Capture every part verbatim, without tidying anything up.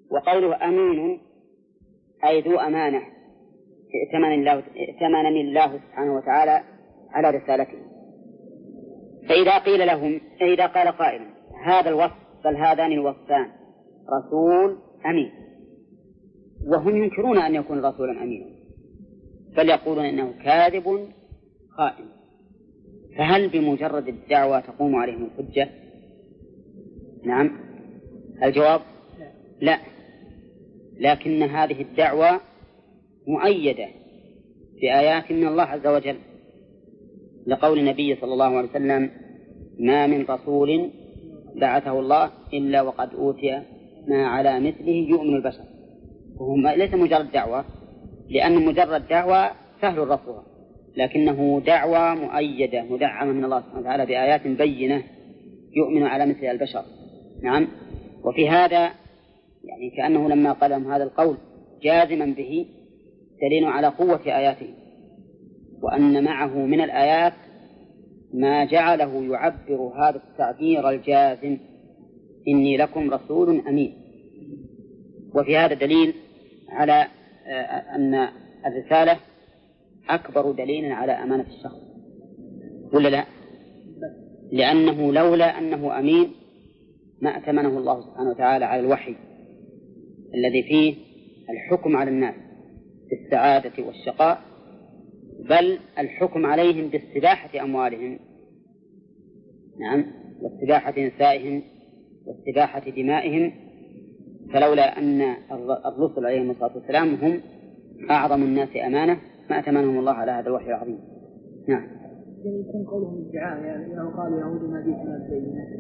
وقوله أمين أي ذو أمانة ائتمن الله ائتمنني الله سبحانه وتعالى على رسالته. فإذا قيل لهم إذا قال قائل هذا الوصف بل هذان الوصفان رسول أمين، وهم ينكرون أن يكون رسولا أمينا بل يقولون إنه كاذب خائن، فهل بمجرد الدعوة تقوم عليهم الحجة؟ نعم. الجواب لا، لكن هذه الدعوة مؤيدة بآيات من الله عز وجل، لقول النبي صلى الله عليه وسلم ما من رسول بعثه الله إلا وقد أوتي ما على مثله يؤمن البشر. وهم ليس مجرد دعوة، لأن مجرد دعوة سهل رفضها، لكنه دعوة مؤيدة مدعمة من الله سبحانه وتعالى بآيات بينة يؤمن على مثل البشر. نعم. وفي هذا يعني كأنه لما قال لهم هذا القول جازما به دليل على قوة آياته، وأن معه من الآيات ما جعله يعبر هذا التعبير الجازم إني لكم رسول أمين. وفي هذا دليل على أن الرسالة أكبر دليل على أمانة الشخص، ولا لا؟ لأنه لولا أنه أمين ما أتمنه الله سبحانه وتعالى على الوحي الذي فيه الحكم على الناس بالسعادة والشقاء، بل الحكم عليهم باستباحة أموالهم، نعم، واستباحة نسائهم واستباحة دمائهم. فلولا أن الرسل عليهم الصلاة والسلام هم أعظم الناس أمانة ما أتمنهم الله على هذا الوحي العظيم. نعم. يكون قولهم ادعاء، يعني لو قالوا يهود ما جئتنا بينات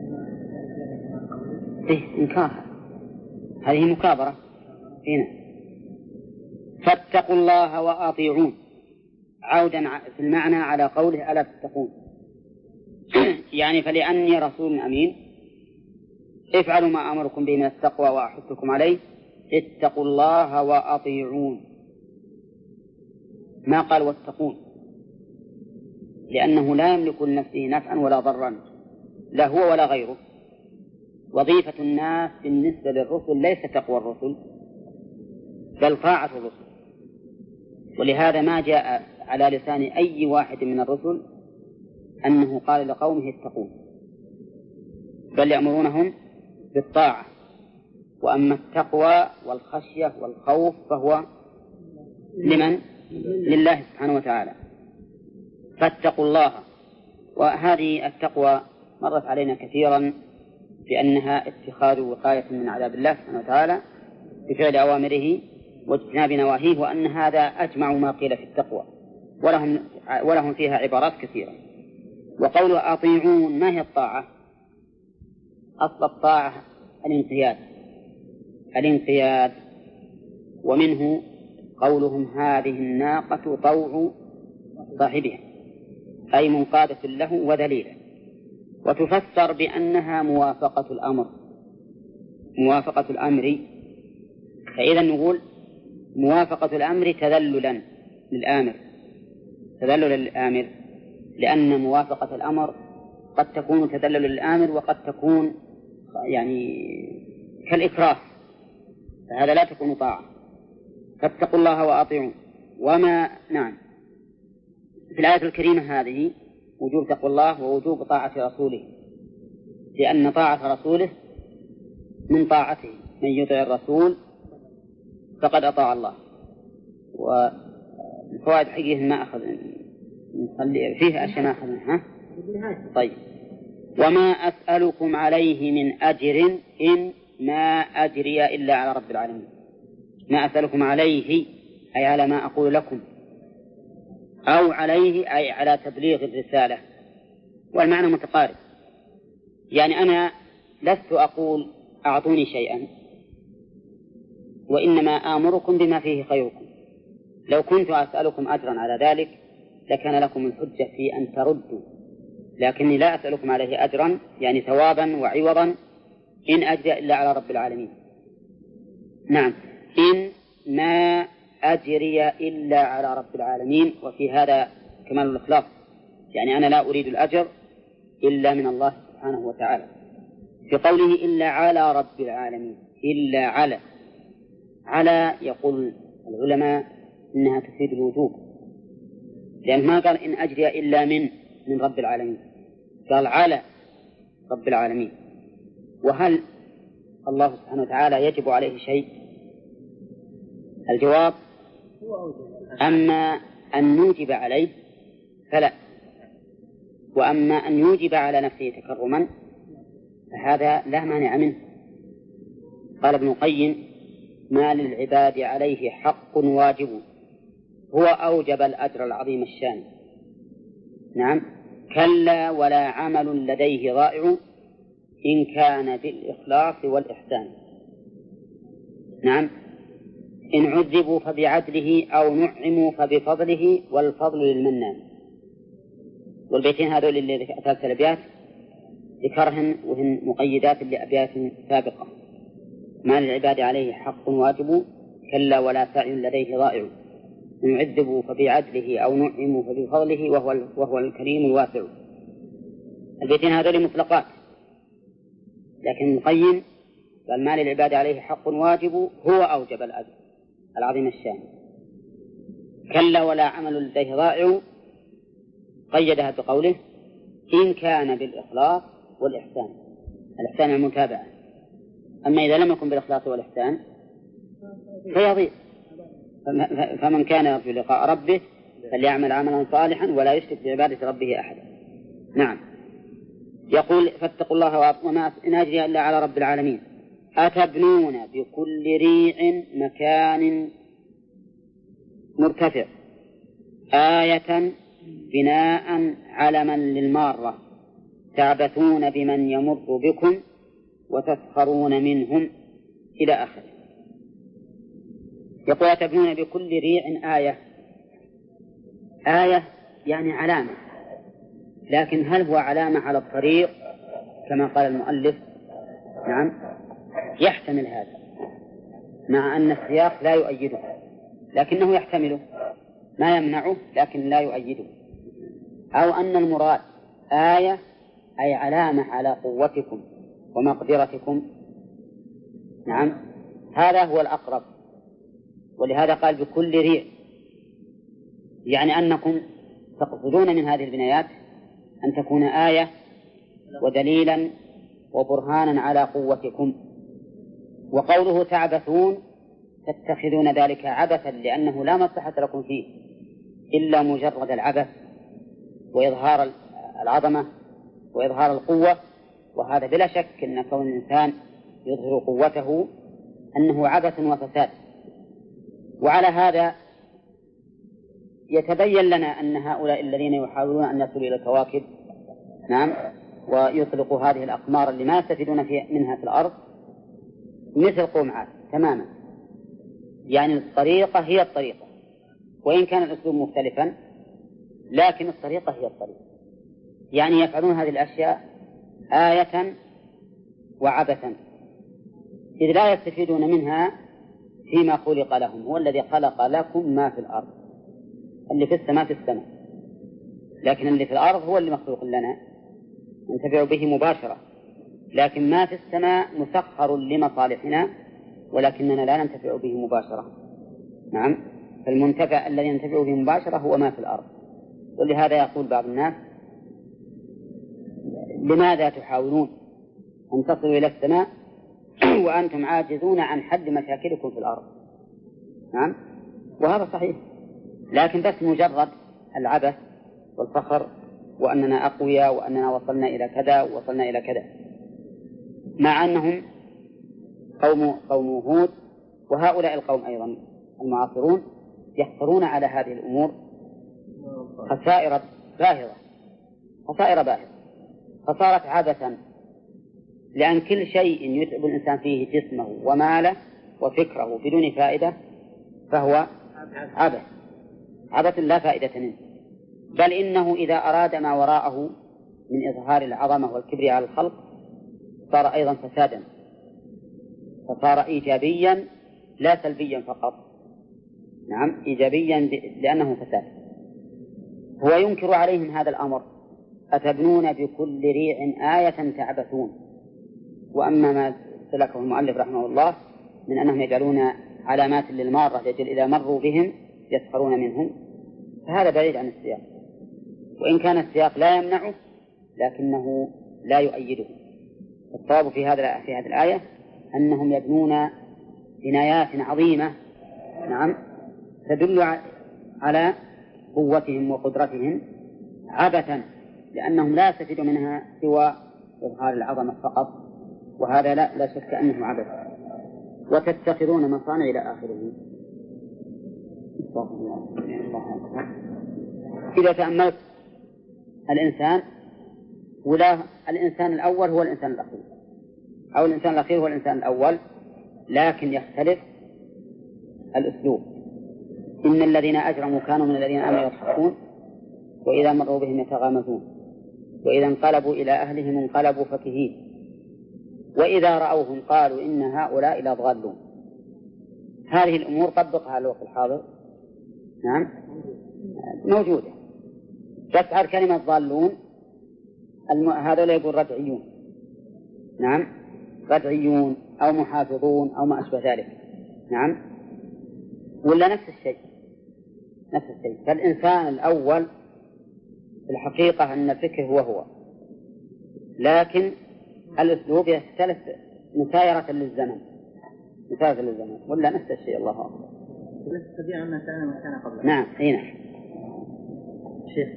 إيه إنكار، هذه مكابرة هنا. فاتقوا الله وأطيعون، عودا في المعنى على قوله ألا تتقون يعني فلأني رسول أمين افعلوا ما أمركم به من التقوى وأحثكم عليه، اتقوا الله وأطيعون، ما قال واتقون، لأنه لا يملك لنفسه نفعا ولا ضرا لا هو ولا غيره. وظيفة الناس بالنسبة للرسل ليس تقوى الرسل بل طاعة الرسل، ولهذا ما جاء على لسان أي واحد من الرسل أنه قال لقومه اتقون، بل يأمرونهم بالطاعة. وأما التقوى والخشية والخوف فهو لمن؟ لله سبحانه وتعالى. فاتقوا الله. وهذه التقوى مرت علينا كثيرا بأنها اتخاذ وقاية من عذاب الله سبحانه وتعالى بفعل أوامره واجتناب نواهيه، وأن هذا أجمع ما قيل في التقوى، ولهم, ولهم فيها عبارات كثيرة. وقول أطيعون ما هي الطاعة؟ أصل الطاعة الانقياد الانقياد ومنه قولهم هذه الناقة طوع صاحبها أي منقادة له وذليلة. وتفسر بأنها موافقة الأمر موافقة الأمر فإذا نقول موافقة الأمر تذللا للآمر تذللا للآمر لأن موافقة الأمر قد تكون تذللا للآمر وقد تكون يعني كالإكراه، فهذا لا تكون طاعة. فاتقوا الله وأطيعون. وما نعم في الآية الكريمة هذه وجوب تقوى الله ووجوب طاعة رسوله، لأن طاعة رسوله من طاعته، من يطع الرسول فقد أطاع الله. والفوائد حقيقة ما أخذ نخلي فيه أشياء ما أخذناها. طيب. وما أسألكم عليه من أجر إن ما أجري إلا على رب العالمين. ما أسألكم عليه أي على ما أقول لكم، أو عليه أي على تبليغ الرسالة، والمعنى متقارب. يعني أنا لست أقول أعطوني شيئا، وإنما آمركم بما فيه خيركم. لو كنت أسألكم أجرا على ذلك لكان لكم الحجة في أن تردوا، لكني لا أسألكم عليه أجرا يعني ثوابا وعوضا إن أجري إلا على رب العالمين. نعم، إن ما أجري إلا على رب العالمين. وفي هذا كمال الإخلاص، يعني أنا لا أريد الأجر إلا من الله سبحانه وتعالى. في قوله إلا على رب العالمين، إلا على على يقول العلماء إنها تفيد الوجوب، لأن ما قال إن أجري إلا من من رب العالمين، قال على رب العالمين. وهل الله سبحانه وتعالى يجب عليه شيء؟ الجواب أما أن نوجب عليه فلا، وأما أن يوجب على نفسه تكرما فهذا لا مانع منه. قال ابن القيم: ما للعباد عليه حق واجب هو أوجب الأجر العظيم الشان. نعم، كلا ولا عمل لديه ضائع إن كان بالإخلاص والإحسان. نعم، إن عذبوا فبعدله أو نعموا فبفضله والفضل للمنان. والبيتين هذول اللي ثلاث الأبيات ذكرهن وهن مقيدات لأبيات سابقة: ما للعباد عليه حق واجب كلا ولا سعي لديه ضائع إن عذبوا فبعدله أو نعموا فبفضله وهو, وهو الكريم الواسع. البيتين هذول مطلقات، لكن القيم قال: ما للعباد عليه حق واجب هو أوجب الأجر العظيم الشان. كلا ولا عمل لديه ضائع قيدها بقوله: إن كان بالإخلاص والإحسان. الإحسان المتابعة، أما إذا لم يكن بالإخلاص والإحسان فيضيع. فمن كان يرجو لقاء ربه فليعمل عملا صالحا ولا يشرك بعبادة ربه أحدا. نعم، يقول: فاتقوا الله وما نجري إلا على رب العالمين. أتبنون بكل ريع مكان مرتفع آية بناء علما للمارة تعبثون بمن يمر بكم وتسخرون منهم إلى آخره. يقول: أتبنون بكل ريع آية. آية يعني علامة، لكن هل هو علامة على الطريق كما قال المؤلف؟ نعم، يحتمل هذا، مع أن السياق لا يؤيده، لكنه يحتمله، ما يمنعه لكن لا يؤيده. أو أن المراد آية أي علامة على قوتكم ومقدرتكم. نعم، هذا هو الأقرب، ولهذا قال بكل ريع، يعني أنكم تقصدون من هذه البنايات أن تكون آية ودليلا وبرهانا على قوتكم. وقوله تعبثون تتخذون ذلك عبثا، لأنه لا مصلحة لكم فيه إلا مجرد العبث وإظهار العظمة وإظهار القوة، وهذا بلا شك أن كون الإنسان يظهر قوته أنه عبث وفساد. وعلى هذا يتبين لنا أن هؤلاء الذين يحاولون أن يصلوا إلى الكواكب، نعم، ويطلقوا هذه الأقمار اللي ما يستفيدون منها في الأرض، مثل قوم عاد تماما. يعني الطريقة هي الطريقة، وإن كان الأسلوب مختلفا لكن الطريقة هي الطريقة. يعني يفعلون هذه الأشياء آية وعبثا، إذ لا يستفيدون منها فيما خلق لهم. هو الذي خلق لكم ما في الأرض، اللي في السماء في السماء، لكن اللي في الأرض هو اللي مخلوق لنا ننتفع به مباشرة. لكن ما في السماء مسخر لمصالحنا ولكننا لا ننتفع به مباشرة. نعم، فالمنتفع الذي ننتفع به مباشرة هو ما في الأرض. ولهذا يقول بعض الناس: لماذا تحاولون أن تصلوا إلى السماء وأنتم عاجزون عن حل مشاكلكم في الأرض؟ نعم، وهذا صحيح، لكن بس مجرد العبث والفخر وأننا أقوياء وأننا وصلنا إلى كذا ووصلنا إلى كذا، مع أنهم قوم قوم هود وهؤلاء القوم أيضا المعاصرون يحصلون على هذه الأمور خسائر باهظة خسائر باهظة فصارت عبثا، لأن كل شيء يتعب الإنسان فيه جسمه وماله وفكره بدون فائدة فهو عبث عبث لا فائدة منه. بل إنه إذا أراد ما وراءه من إظهار العظمة والكبر على الخلق صار أيضا فسادا، فصار إيجابيا لا سلبيا فقط. نعم، إيجابيا لأنه فساد. هو ينكر عليهم هذا الأمر: أتبنون بكل ريع آية تعبثون. وأما ما سلكه المؤلف رحمه الله من أنهم يجعلون علامات للمارة لأجل إذا مروا بهم يسخرون منهم، فهذا بعيد عن السياق، وإن كان السياق لا يمنعه لكنه لا يؤيده. الصواب في هذا في هذه الآية أنهم يبنون بنايات عظيمة، نعم، تدل على قوتهم وقدرتهم عبثا، لأنهم لا يستفيدون منها سوى إظهار العظمة فقط، وهذا لا, لا شك أنه عبث. وتتخذون مصانع إلى آخره. إذا تأملت الإنسان، ولا الإنسان الأول هو الإنسان الأخير، أو الإنسان الأخير هو الإنسان الأول، لكن يختلف الأسلوب. إن الذين أجرموا كانوا من الذين آمنوا يضحكون وإذا مروا بهم يتغامزون وإذا انقلبوا إلى أهلهم انقلبوا فكهين وإذا رأوهم قالوا إن هؤلاء لضالون. هذه الأمور طبقها على الوقت الحاضر، نعم، موجودة. تسعر كلمة ضالون، هذا لا يقول رجعيون، نعم، رجعيون أو محافظون أو ما أشبه ذلك، نعم، ولا نفس الشيء نفس الشيء. فالإنسان الأول في الحقيقة أن الفكر هو هو، لكن الأسلوب يختلف مسايرة للزمن مسايرة للزمن ولا نفس الشيء. الله أكبر. تستطيع أن كان مكان قبله. نعم، أي نعم. شيخ،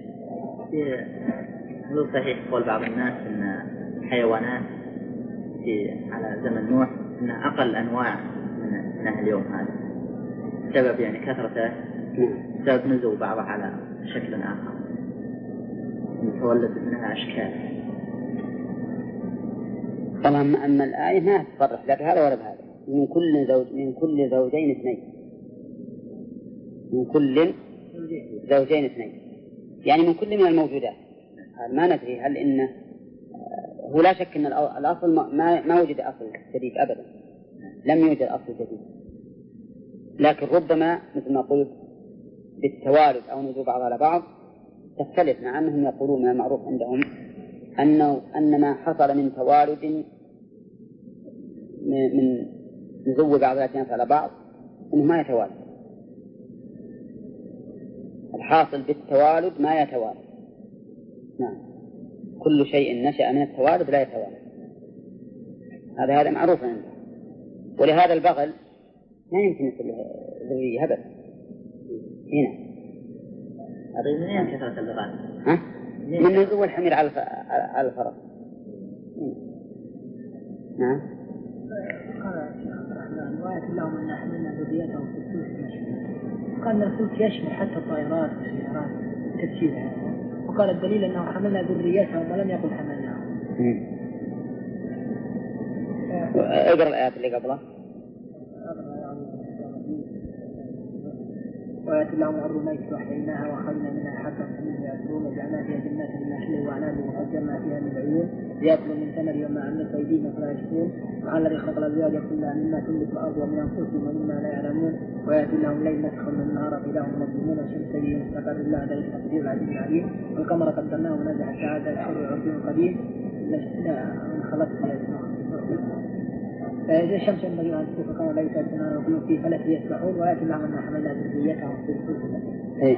هل صحيح قول بعض الناس أن الحيوانات في على زمن نوح أن أقل أنواع من أهل اليوم هذا سبب يعني كثرته، سبب نزول بعضها على شكل آخر يتولد منها أشكال؟ طبعا أما الآية ما تصرح لا بهذا ولا بهذا. من كل زوج من كل زوجين اثنين من كل زوجين اثنين يعني من كل من الموجودات. ما ندري هل إنه هو لا شك أن الأصل ما ما وجد أصل جديد أبدا، لم يوجد أصل جديد، لكن ربما مثل ما قلت بالتوالد أو نزول بعض على بعض تختلف، مع أنهم يقولون ما معروف عندهم أنه أن ما حصل من توالد من نزول بعض الأجناس على بعض أنه ما يتوالد. الحاصل بالتوالد ما يتوالد، نعم، كل شيء نشأ من التوالد لا يتوالد، هذا هذا معروف عنده. ولهذا البغل ما يمكن يصير ذرية أبدا. هنا هذا من أين كثرة البغال؟ ها؟ من نزول الحمير على على الفرس. نعم. قال الشيخ عبد الرحمن: وآية لهم أن حملنا ذريتهم في الفلك المشحون. قال الفلك يشمل حتى الطائرات والسيارات تفسيرها، وقال الدليل أنه حملنا ذريتهم ولم يقل حملناهم. اقرأ الآيات اللي قبلها. وآية لهم الأرض ميت وأحييناها وأخرجنا منها حبا فمنه يأكلون وجعلنا فيها جنات من نخيل وأعناب وفجرنا فيها من العيون ليأكلوا من ثمره وما عملت أيديهم فلا يشكرون وعلى الذي خلق الأزواج كلها مما تنبت الأرض ومن أنفسهم ومما لا يعلمون وآية لهم الليل نسخر من النهار فإذا هم مظلمون والشمس تجري مستقر الله ذلك التقدير العزيز العليم والقمر قدرناه ونزع الساعة الشر عرض قديم لا من خلق فإذا الشمس ينبغي أن تكون كما لا يتأثنان وكل في فلك يسبحون وآية لهم أن حملنا ذريتهم في الفلك المشحون.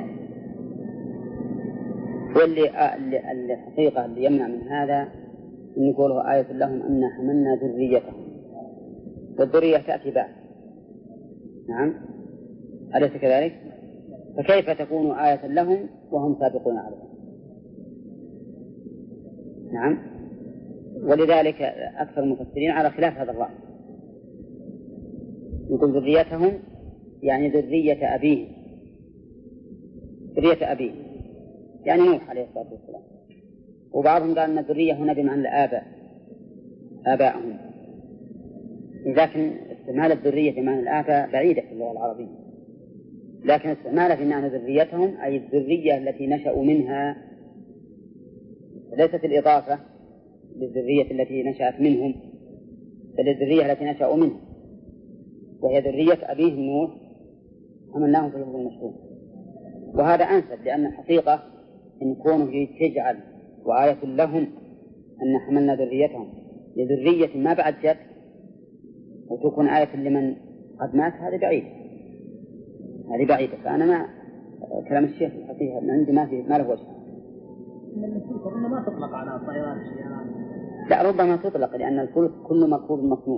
واللي الحقيقة اللي يمنع من هذا أن يقوله آية لهم أن حملنا ذريتهم، والذرية تأتي بعد، نعم، أليس كذلك؟ فكيف تكون آية لهم وهم سابقون عليها؟ نعم. ولذلك أكثر المفسرين على خلاف هذا الرأي، يقول ذريتهم يعني ذرية أبيه ذرية أبيه يعني نوح عليه الصلاة والسلام، وبعضهم قال أن الذرية هنا بمعنى الآباء آباءهم، لكن استعمال الذرية بمعنى الآباء بعيدة في اللغة العربية، لكن استعمال في معنى ذريتهم أي الذرية التي نشأوا منها، ليست الإضافة للذرية التي نشأت منهم بل الذرية التي نشأوا منها، وهي ذرية أبيه نوح حملناهم في الفلك المشحون. وهذا أنسب، لأن الحقيقة إن كونه تجعل وآية لهم أن حملنا ذريتهم لذرية ما بعد جد، وتكون آية لمن قد مات هذا بعيد، هذه بعيدة. فأنا ما كلام الشيخ الحقيقة من عندي ما فيه ما له وجه. الفلك ما تطلق على الطائرات السيارات. لا ربما تطلق، لأن الفلك كل مركوب مصنوع،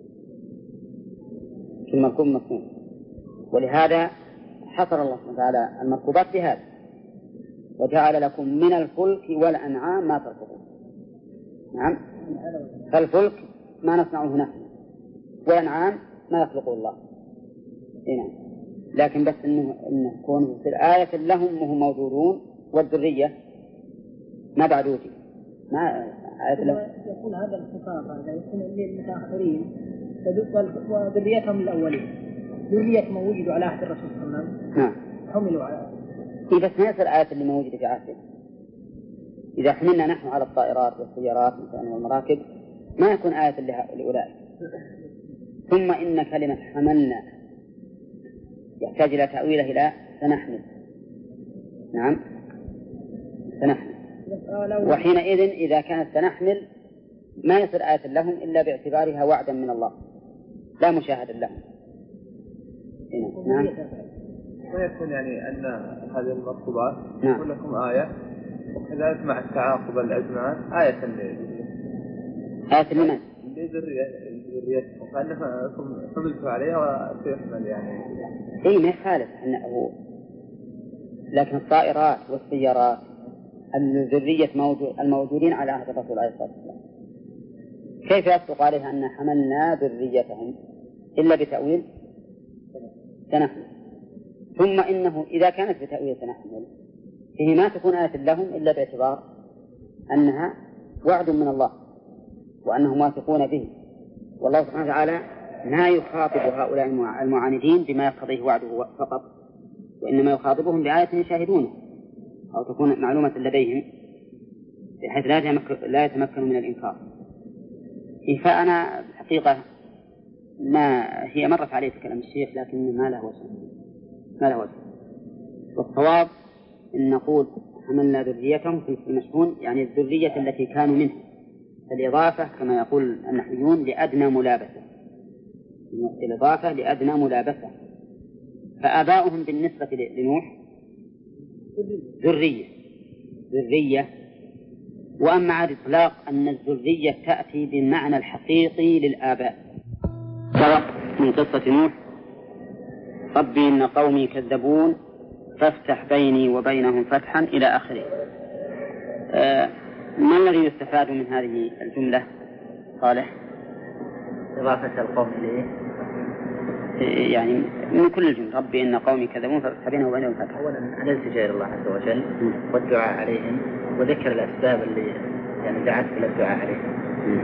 كل مركوب مصنوع، ولهذا حصر الله سبحانه وتعالى المركوبات بهذا: وجعل لكم من الفلك والأنعام ما تركبون. نعم، فالفلك ما نصنعه نحن، والأنعام ما يخلقه الله. نعم، لكن بس إنه إنه كون في الآية لهم وهم موجودون، والذرية ما بعد وجد ما آية لهم. يقول هذا الخطاب هذا يكون للمتأخرين وذريتهم الأولين، ذرية ما وجدوا على عهد الرسول صلى الله عليه وسلم. نعم، حملوا على. إيه بس ما يصير آية اللي ما وجد في عهده. إذا حملنا نحن على الطائرات والسيارات مثلا والمراكب ما يكون آية لأولئك. ثم إن كلمة حملنا يحتاج إلى تأويله إلى سنحمل. نعم، سنحمل. وحينئذ إذا كانت سنحمل ما يصير آية لهم إلا باعتبارها وعدا من الله لا مشاهدا لهم. نعم، ويكون يعني أن هذه المركوبات تكون لكم آية، وكذلك مع التعاقب الأزمان آية لذرية. آية لمن؟ لذريتكم، فأنكم حملتوا عليها وتحمل يعني. إيه ما يخالف أنه، لكن الطائرات والسيارات الذرية موجود الموجودين على عهد الرسول عليه الصلاة والسلام كيف يصدق عليها أن حملنا ذريتهم إلا بتأويل سنحمل؟ ثم إنه إذا كانت بتأويل سنحمل فيه ما تكون آية لهم إلا باعتبار أنها وعد من الله وأنهم واثقون به، والله سبحانه وتعالى لا يخاطب هؤلاء المعاندين بما يقتضيه وعده فقط، وإنما يخاطبهم بآية يشاهدونه أو تكون معلومة لديهم بحيث لا يتمكنوا من الإنكار. فأنا الحقيقة ما هي مرت عليه كلام الشيخ لكن ما له وجه، ما له وجه. والصواب إن نقول حملنا ذريتهم في المشحون، يعني الذرية التي كانوا منه، الإضافة كما يقول النحويون لأدنى ملابسة، الإضافة لأدنى ملابسة. فآباؤهم بالنسبة لنوح ذرية ذرية وأما على الإطلاق أن الذرية تأتي بالمعنى الحقيقي للآباء. سبق من قصة نوح: ربي إن قومي كذبون فافتح بيني وبينهم فتحا إلى آخره. آه ما الذي يستفاد من هذه الجملة صالح؟ إضافة القوم إليه يعني من كل الجملة: ربي إن قومي كذبون فافتح بيني وبينهم فتحا. أولا الالتجاء إلى الله عز وجل والدعاء عليهم وذكر الأسباب اللي يعني دعت إلى الدعاء عليهم.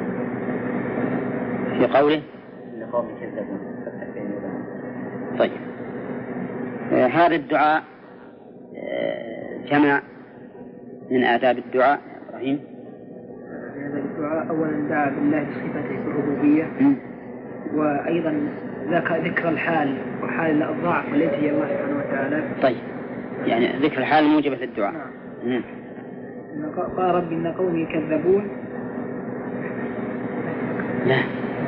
في قوله إن قومي كذبون فافتح بيني وبينهم. طيب آه هذا الدعاء آه جمع من آداب الدعاء إبراهيم. هذا الدعاء أولا دعا بالله بصفته الربوبية، وأيضا ذكر الحال وحال الضعف التي هي الله سبحانه وتعالى. طيب يعني ذكر الحال موجبة للدعاء. نعم. قال رب إن قومي كذبون. لا.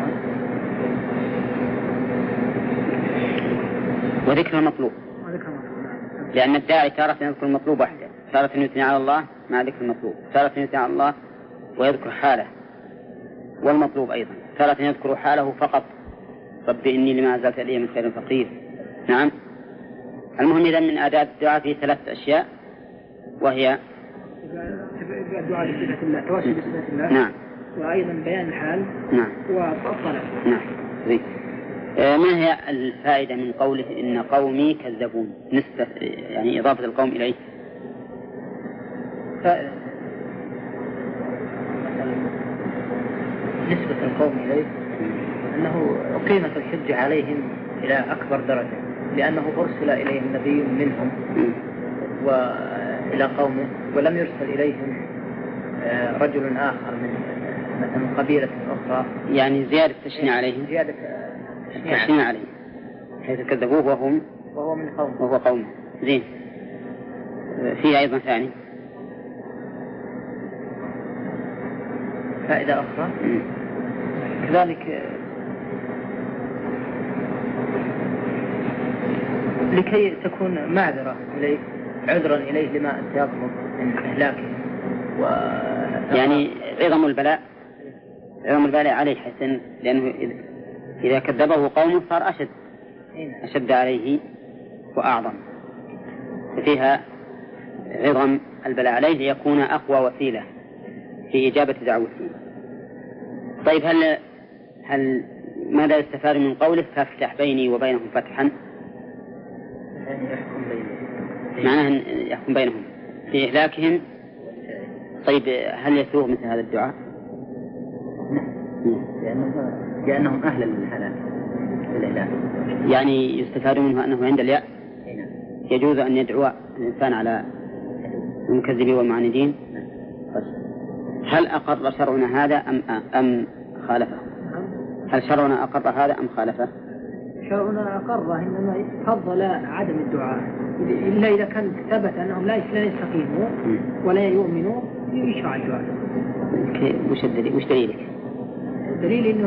وذكر المطلوب. وذكر المطلوب. لأن الداعي تارة يذكر المطلوب وحده، تارة يثني على الله مع ذكر المطلوب، تارة يثني على الله ويذكر حاله والمطلوب أيضا، تارة يذكر حاله فقط: ربي إني لما أزلت إلي من خير فقير. نعم. المهم إذن من آداب الدعاء في ثلاث أشياء، وهي الدعاء بصفة الله، توسل بصفة الله. نعم. وأيضا بيان الحال. نعم. والطلب. نعم. زين. آه ما هي الفائدة من قوله إن قومي كذبون؟ نسبة يعني إضافة القوم إليه. فائدة نسبة القوم إليه أنه أقيمت الحجة عليهم إلى أكبر درجة، لأنه أرسل إليهم نبي منهم وإلى قومه، ولم يرسل إليهم رجل آخر من مثلا قبيلة أخرى، يعني زيادة تشنيع عليهم، زيادة تشنيع عليهم حيث كذبوه وهم وهو من قوم وهو قوم. زين. فيه أيضا ثاني فائدة أخرى كذلك لكي تكون معذرة إليه، عذرا إليه لما يطلب من إهلاكه. و... يعني عظم البلاء عظم البلاء عليه حسن، لأنه إذا كذبه قومه صار أشد أشد عليه وأعظم، ففيها عظم البلاء عليه ليكون أقوى وسيلة في إجابة دعوته. طيب هل هل ماذا يستفاد من قوله فافتح بيني وبينهم فتحا؟ يعني يحكم بينهم، معناه أن يحكم بينهم في إهلاكهم. طيب هل يسوغ مثل هذا الدعاء؟ لأنهم لأنهم أهل الهلاك والإهلاك. يعني يستفاد منه أنه عند اليأس يجوز أن يدعو الإنسان على المكذبين والمعاندين. هل أقر شرعنا هذا أم أم خالفه؟ هل شرعنا أقر هذا أم خالفه؟ شرعنا أقره، إنما فضل عدم الدعاء إلا إذا كان ثبت أنهم لا يستقيموا ولا يؤمنوا يشرع الدعاء. وش الدليل؟ وش دليلك؟ الدليل إنه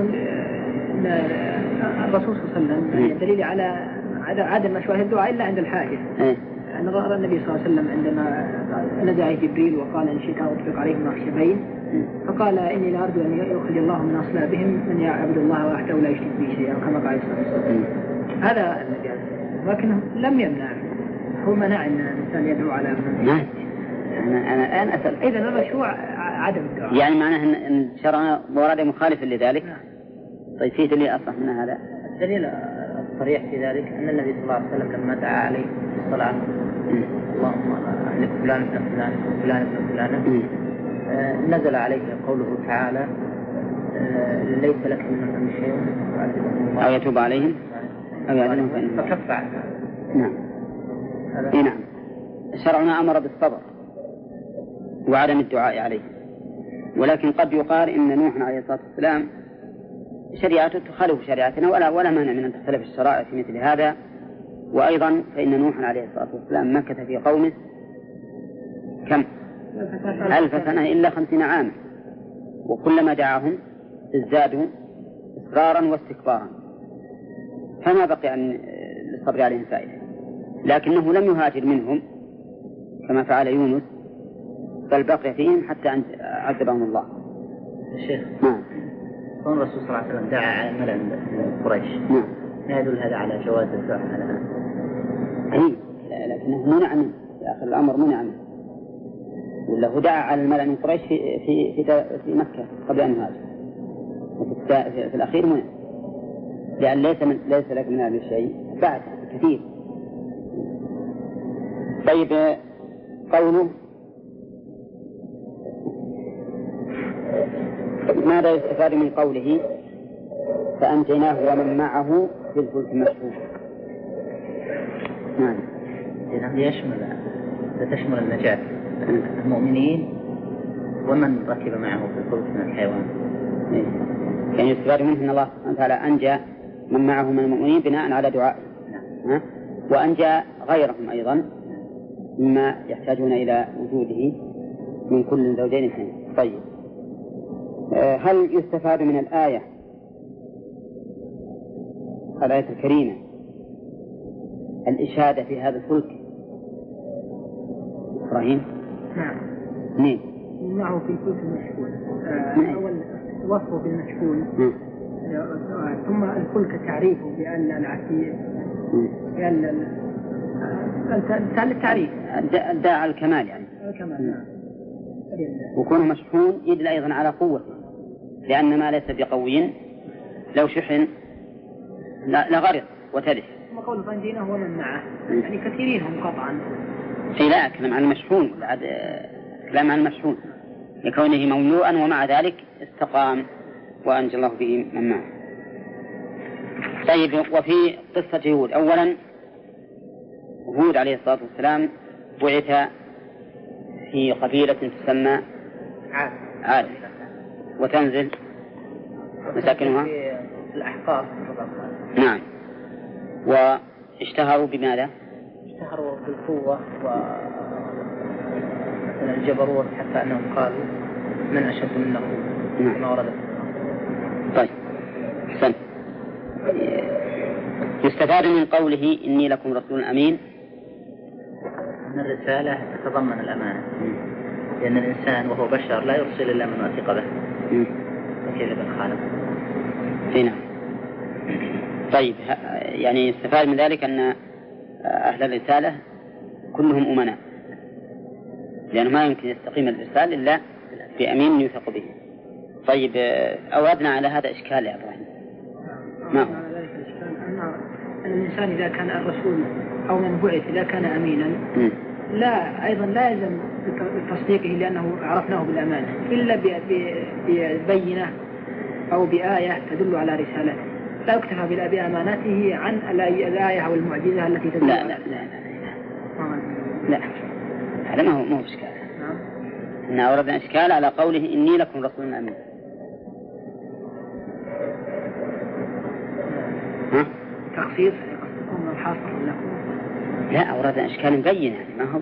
الرسول صلى الله عليه وسلم دليل على عدم مشروعية الدعاء إلا عند الحاجة. أن رأى النبي صلى الله عليه وسلم عندما نزع جبريل وقال إن شئت أطلق عليهم أخشبين، فقال إني لا أرجو أن يخرج الله من أصلابهم من يعبد الله وحده لا يشرك به شيئا كما قال صلى الله عليه وسلم. هذا النبي عليه الصلاة والسلام، لكنه لم يمنع، هو منع أن الإنسان يدعو على من. نعم. أنا أنا الآن أسأل. إذا المشروع عدم الدعاء. يعني معناه أن شرعنا ورد مخالف لذلك. نعم. طيب في دليل أصح من هذا؟ الدليل الصريح في ذلك أن النبي صلى الله عليه وسلم لما دعا عليه في الصلاة اللهم أهلك فلان ابن فلان فلان ابن فلان، نزل عليه قوله تعالى ليس لك من أمر شيء أو يتوب عليهم أو يعذبهم فإنهم فكف عن هذا. نعم. إيه نعم. شرعنا أمر بالصبر وعدم الدعاء عليه، ولكن قد يقال إن نوح عليه الصلاة والسلام شريعته تخالف شريعتنا ولا ولا مانع من أن تختلف الشرائع في مثل هذا. وأيضا فإن نوح عليه الصلاة والسلام مكث في قومه كم؟ ألف سنة إلا خمسين عاما، وكلما دعاهم ازدادوا إصرارا واستكبارا، فما بقي عن الصبر عليهم فائدة. لكنه لم يهاجر منهم كما فعل يونس، بل بقي فيهم حتى أن عذبهم الله. الشيخ نعم. كون الرسول صلى الله عليه وسلم دعا على الملأ من قريش، نعم، لا يدل هذا على جواز الدعاء على هذا؟ أي، لكنه منع منه في آخر الأمر، منع منه، ولا هو دعا على الملأ من قريش في في في, في مكة قبل أن يهاجر، وفي في, في الأخير منع، لأن ليس من ليس لك من هذا الشيء بعد كثير. طيب قوله ماذا يستفاد من قوله فأنجيناه ومن معه في الفلك المشحون؟ نعم. يشمل تشمل النجاة المؤمنين ومن ركب معه في الفلك من الحيوان. يعني يستفاد منه أن الله سبحانه وتعالى أنجى من معه من المؤمنين بناء على دعائه، نعم. وأنجى غيرهم أيضا مما يحتاجون إلى وجوده من كل زوجين اثنين. طيب هل يستفاد من الآية الآية الكريمة الإشادة في هذا الفلك؟ إبراهيم؟ نعم. مين؟ معه في الفلك المشحون. آه أول وصفه بالمشحون، ثم الفلك تعريفه بأن العسير بأن التعريف الداء على الكمال، يعني الكمال. نعم. وكونه مشحون يدل أيضا على قوته، لأن ما ليس بقوي لو شحن لغرق وتلف. ثم قوله فأنجيناه ومن معه، يعني كثيرين هم قطعا. في لا كلام عن المشحون، بعد كلام عن المشحون لكونه مملوءا ومع ذلك استقام وأنجى الله به من معه. طيب وفي قصة هود، أولا هود عليه الصلاة والسلام بعث في قبيلة تسمى عاد وتنزل مساكنها في الأحقاف. نعم. واشتهروا بماذا؟ اشتهروا بالقوة ومثلا الجبروت، حتى أنهم قالوا من أشد منه قوة كما ورد. طيب حسن. يستفاد من قوله إني لكم رسول أمين أن الرسالة تتضمن الأمانة، لأن الإنسان وهو بشر لا يرسل إلا من وثق به وكذب الخالق. هنا طيب، يعني يستفاد من ذلك أن أهل الرسالة كلهم أمناء، لأنه ما يمكن يستقيم الرسالة إلا بأمين يوثق به. طيب، أوردنا على هذا إشكال يا إبراهيم. ما هو؟ أن الإنسان إذا كان الرسول أو من بعث إذا كان أمينا م. لا أيضا لا يلزم بتصديقه لأنه عرفناه بالأمانة إلا ببينة أو بآية تدل على رسالته، لا يكتفى بأمانته عن الآية أو المعجزة التي تدل. لا لا لا لا هذا ما هو ما هو إشكال. نعم. إن أوردنا إشكال على قوله إني لكم رسول أمين. ها؟ تخصيص يقصدكم الحاصل لكم. لا، أوردنا إشكال مبين يعني ما هو.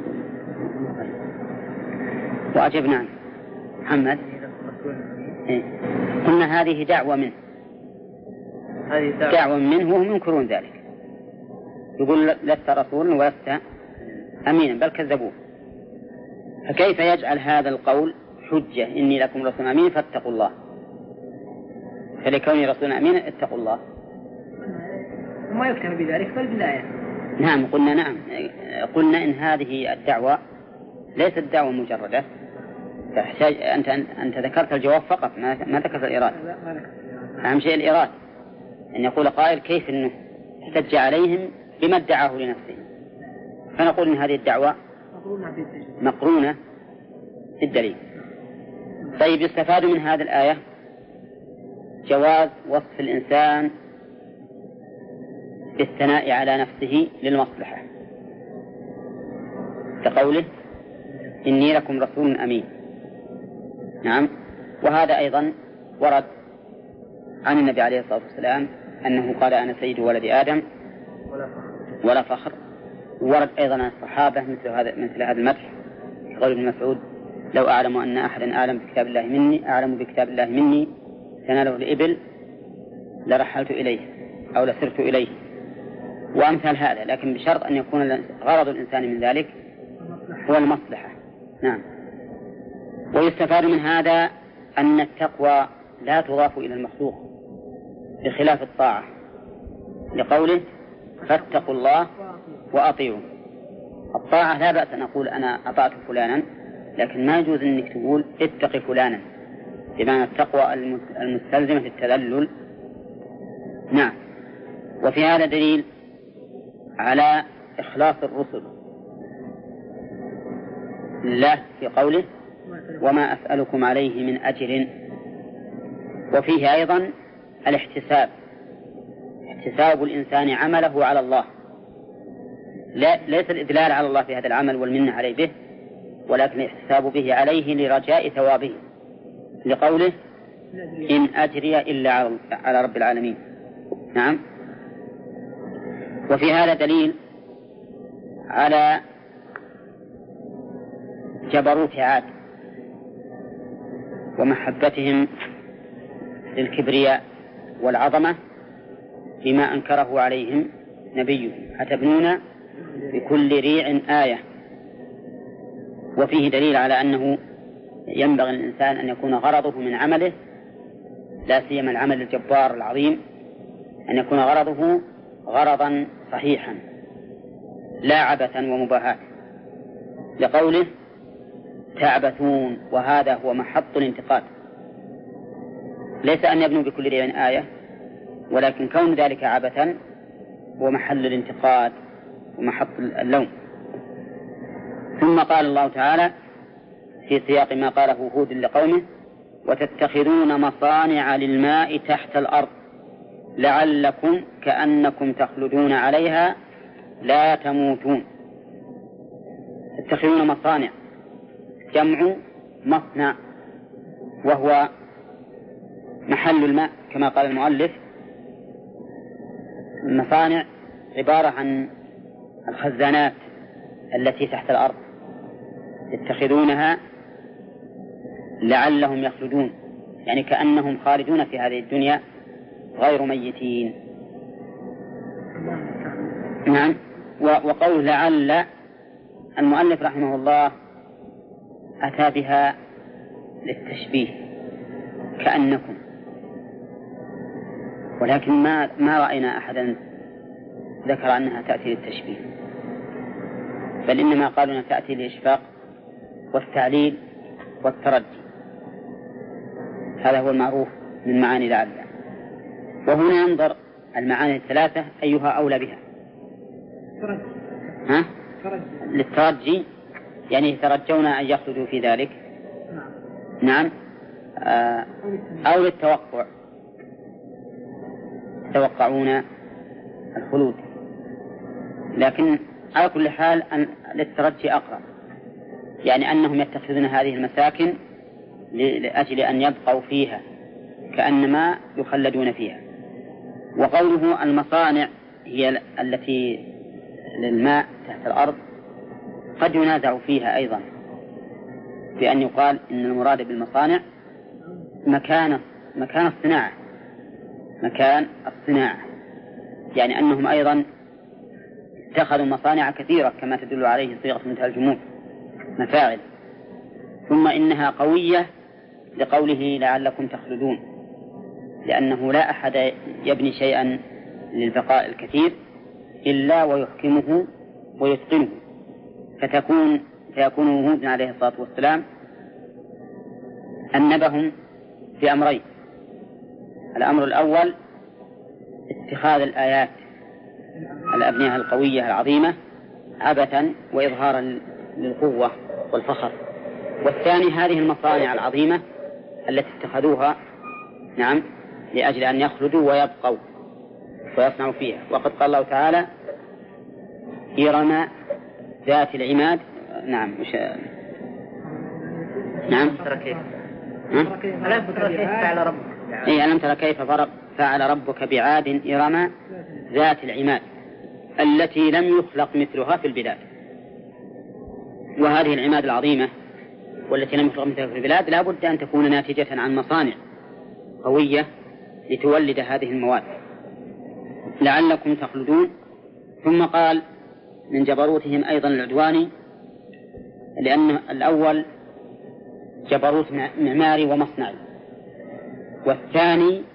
وأجبنا عنه. محمد. إيه؟ قلنا هذه دعوة منه. هذه دعوة, دعوة منه وهم ينكرون ذلك. يقول لست رسولا ولست أمينا بل كذبوه. فكيف يجعل هذا القول حجة إني لكم رسول أمين فاتقوا الله؟ فلكوني رسول أمين اتقوا الله. وما يكتب بذلك بل بالآية. نعم قلنا نعم قلنا إن هذه الدعوة ليست دعوة مجردة، تحتاج أنت أنت ذكرت الجواب فقط ما ما ذكرت الإرادة. أهم شيء الإرادة، أن يقول قائل كيف إنه احتج عليهم بما ادعاه لنفسه، فنقول إن هذه الدعوة مقرونة بالدليل. طيب، يستفاد من هذه الآية جواز وصف الإنسان بالثناء على نفسه للمصلحة، كقوله إني لكم رسول أمين. نعم، وهذا أيضا ورد عن النبي عليه الصلاة والسلام أنه قال أنا سيد ولد آدم ولا فخر. ورد أيضا عن الصحابة مثل هذا مثل هذا المدح، قول ابن مسعود لو أعلم أن أحدا أعلم بكتاب الله مني أعلم بكتاب الله مني تناله الإبل لرحلت إليه أو لسرت إليه، وأمثال هذا، لكن بشرط أن يكون غرض الإنسان من ذلك هو المصلحة. نعم. ويستفاد من هذا أن التقوى لا تضاف إلى المخلوق بخلاف الطاعة، لقوله فاتقوا الله وأطيعوا. الطاعة لا بأس أن أقول أنا أطعت فلانا، لكن ما يجوز أنك تقول اتق فلانا، بمعنى التقوى المستلزمة التذلل. نعم. وفي هذا دليل على إخلاص الرسل لله في قوله وما أسألكم عليه من أجر. وفيه أيضا الاحتساب، احتساب الإنسان عمله على الله، لا ليس الإدلال على الله في هذا العمل والمنة عليه به، ولكن الاحتساب به عليه لرجاء ثوابه، لقوله إن أجري إلا على رب العالمين. نعم. وفي هذا دليل على جبروت عاد ومحبتهم للكبرياء والعظمة بما أنكره عليهم نبيه أتبنون بكل ريع آية. وفيه دليل على أنه ينبغي الإنسان أن يكون غرضه من عمله، لا سيما العمل الجبار العظيم، أن يكون غرضه غرضا صحيحا لا عبثا ومباهاة، لقوله تعبثون، وهذا هو محط الانتقاد، ليس أن يبنوا بكل ريع آية، ولكن كون ذلك عبثا هو محل الانتقاد ومحط اللوم. ثم قال الله تعالى في سياق ما قاله هود لقومه وتتخذون مصانع للماء تحت الأرض لعلكم كأنكم تخلدون عليها لا تموتون. تتخذون مصانع جمع مصنع، وهو محل الماء كما قال المؤلف. المصانع عبارة عن الخزانات التي تحت الأرض، يتخذونها لعلهم يخلدون، يعني كأنهم خالدون في هذه الدنيا غير ميتين. نعم. وقول لعل المؤلف رحمه الله أتى بها للتشبيه كأنكم، ولكن ما ما رأينا أحدا ذكر أنها تأتي للتشبيه، بل إنما قالوا أنها تأتي للإشفاق والتعليل والترجي. هذا هو المعروف من معاني لعل. وهنا ينظر المعاني الثلاثة أيها أولى بها. ها؟ للترجي يعني يترجون أن يخلدوا في ذلك. نعم. آه أو للتوقع، يتوقعون الخلود، لكن على كل حال أن للترجي أقرب، يعني أنهم يتخذون هذه المساكن لأجل أن يبقوا فيها كأنما يخلدون فيها. وقوله المصانع هي التي للماء تحت الأرض قد ينازع فيها أيضا، بأن يقال إن المراد بالمصانع مكان مكان الصناعة، مكان الصناعة، يعني أنهم أيضا اتخذوا مصانع كثيرة كما تدل عليه صيغة منتهى الجموع، مفاعل. ثم إنها قوية لقوله لعلكم تخلدون، لأنه لا أحد يبني شيئا للبقاء الكثير إلا ويحكمه ويتقنه، فتكون فيكون هود عليه الصلاة والسلام أنبهم في أمرين: الأمر الأول اتخاذ الآيات الأبنية القوية العظيمة عبثا وإظهارا للقوة والفخر، والثاني هذه المصانع العظيمة التي اتخذوها نعم لأجل أن يخلدوا ويبقوا ويصنعوا فيها. وقد قال الله تعالى إرم ذات العماد. نعم مش... نعم ألم ترى كيف فعل ربك إيه ألم ترى كيف فعل ربك بعاد إرم ذات العماد التي لم يخلق مثلها في البلاد. وهذه العماد العظيمة والتي لم يخلق مثلها في البلاد لا بد أن تكون ناتجة عن مصانع قوية لتولد هذه المواد. لعلكم تخلدون. ثم قال من جبروتهم أيضا العدواني، لأن الأول جبروت معماري ومصنعي، والثاني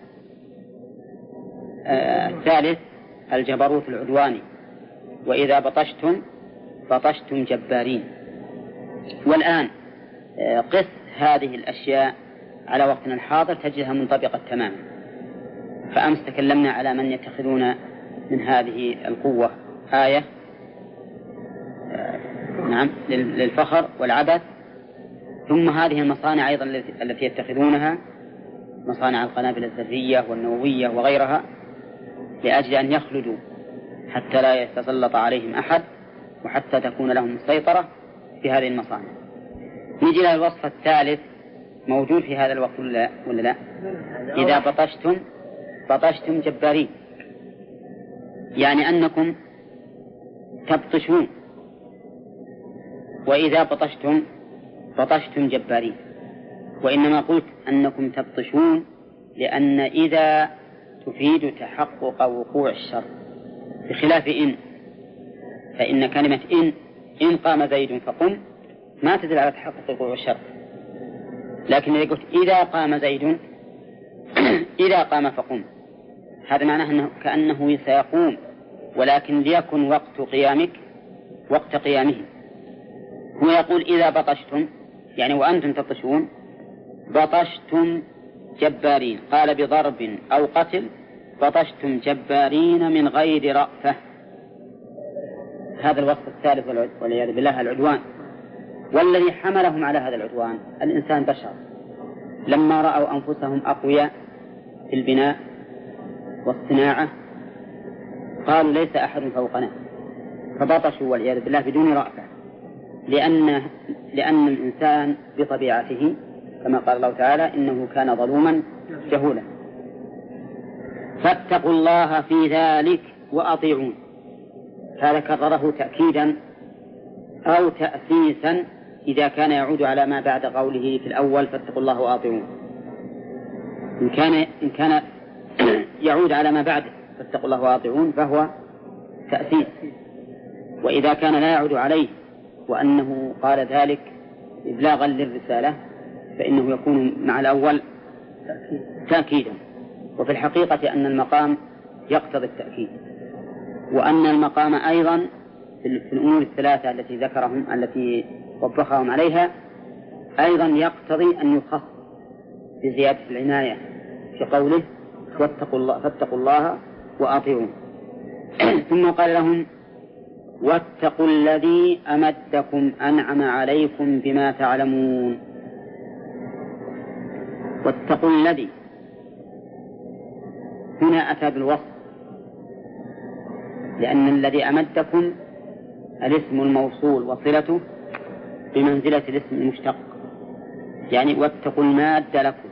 آه الثالث الجبروت العدواني، وإذا بطشتم بطشتم جبارين. والآن آه قس هذه الأشياء على وقتنا الحاضر تجدها منطبقة تماما. فأمس تكلمنا على من يتخذون من هذه القوة آية آه نعم للفخر والعبث، ثم هذه المصانع أيضا التي يتخذونها مصانع القنابل الذرية والنووية وغيرها لأجل أن يخلدوا حتى لا يتسلط عليهم أحد وحتى تكون لهم السيطرة في هذه المصانع. نجي إلى الوصف الثالث موجود في هذا الوقت ولا لا؟ إذا بطشتم بطشتم جبارين، يعني أنكم تبطشون، وإذا بطشتم بطشتم جبارين. وإنما قلت أنكم تبطشون لأن إذا تفيد تحقق وقوع الشر، بخلاف إن، فإن كلمة إن إن قام زيد فقم ما تدل على تحقق وقوع الشر، لكن إذا قلت إذا قام زيد إذا قام فقم، هذا معناه أنه كأنه سيقوم، ولكن ليكن وقت قيامك وقت قيامه. هو يقول إذا بطشتم يعني وأنتم تبطشون بطشتم جبارين، قال بضرب أو قتل بطشتم جبارين من غير رأفة. هذا الوصف الثالث والعياذ بالله العدوان. والذي حملهم على هذا العدوان الإنسان بشر، لما رأوا أنفسهم أقوياء في البناء والصناعة قالوا ليس أحد فوقنا، فبطشوا والعياذ بالله بدون رأفة، لأن لأن الإنسان بطبيعته كما قال الله تعالى إنه كان ظلوما جهولا. فاتقوا الله في ذلك وأطيعون، هذا كرره تأكيدا أو تأسيسا إذا كان يعود على ما بعد قوله في الأول فاتقوا الله وأطيعون. إن كان إن كان يعود على ما بعد فاتقوا الله وأطيعون فهو تأسيس، وإذا كان لا يعود عليه وأنه قال ذلك إبلاغا للرسالة فإنه يكون مع الأول تأكيدا. وفي الحقيقة أن المقام يقتضي التأكيد، وأن المقام أيضا في الأمور الثلاثة التي ذكرهم التي وبخهم عليها أيضا يقتضي أن يخص بزيادة العناية في قوله واتقوا الله فاتقوا الله وأطيعون. ثم قال لهم واتقوا الذي أمدكم أنعم عليكم بما تعلمون. واتقوا الذي هنا أتى بالوصف، لأن الذي أمدكم الاسم الموصول وصلته بمنزلة الاسم المشتق، يعني واتقوا المادة لكم،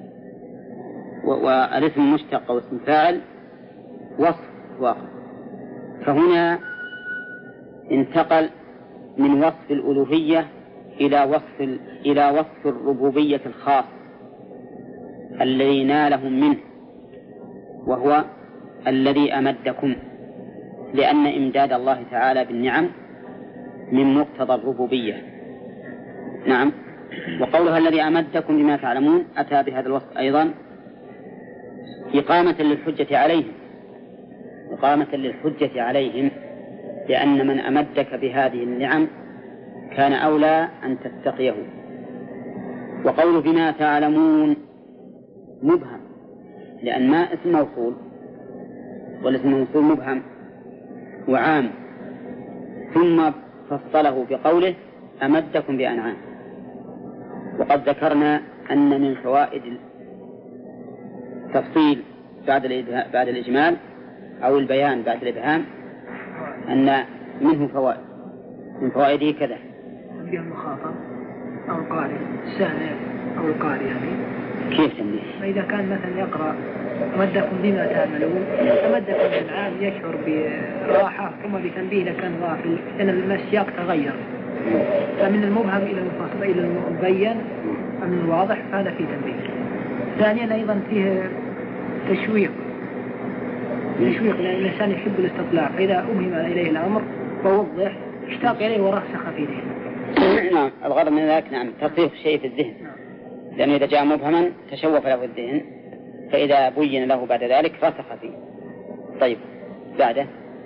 والاسم المشتق واسم فاعل وصف واحد. فهنا انتقل من وصف الألوهية إلى وصف إلى وصف الربوبية الخاص الذي نالهم منه، وهو الذي أمدكم، لأن إمداد الله تعالى بالنعم من مقتضى الربوبية. نعم. وقولها الذي أمدكم بما تعلمون أتى بهذا الوصف أيضا إقامة للحجة عليهم، إقامة للحجة عليهم، لأن من أمدك بهذه النعم كان أولى أن تتقيه. وقول بما تعلمون مبهم، لأن ما اسم موصول، والاسم الموصول مبهم وعام، ثم فصله بقوله أمدكم بأنعام. وقد ذكرنا أن من فوائد التفصيل بعد بعد الإجمال أو البيان بعد الإبهام أن منه فوائد، من فوائده كذا: تنبيه المخاطب أو القارئ السامع أو القارئ. يعني كيف تنبيه؟ فإذا كان مثلا يقرأ أمدكم بما تعملون، أمدكم بالعام يشعر براحة، ثم بتنبيه إذا كان غافل لأن السياق تغير، فمن المبهم إلى المفصل إلى المبين من الواضح، فهذا فيه تنبيه. ثانيا أيضا فيه تشويق، تشويق لأن الإنسان يحب الاستطلاع، فإذا أمهم إليه الأمر ووضح اشتاق إليه ورسخ في ذهنه. نعم، الغرض من ذلك نعم تصريف شيء في الذهن، لأنه إذا جاء مبهما تشوف له الذهن، فإذا بين له بعد ذلك رسخ فيه. طيب بعده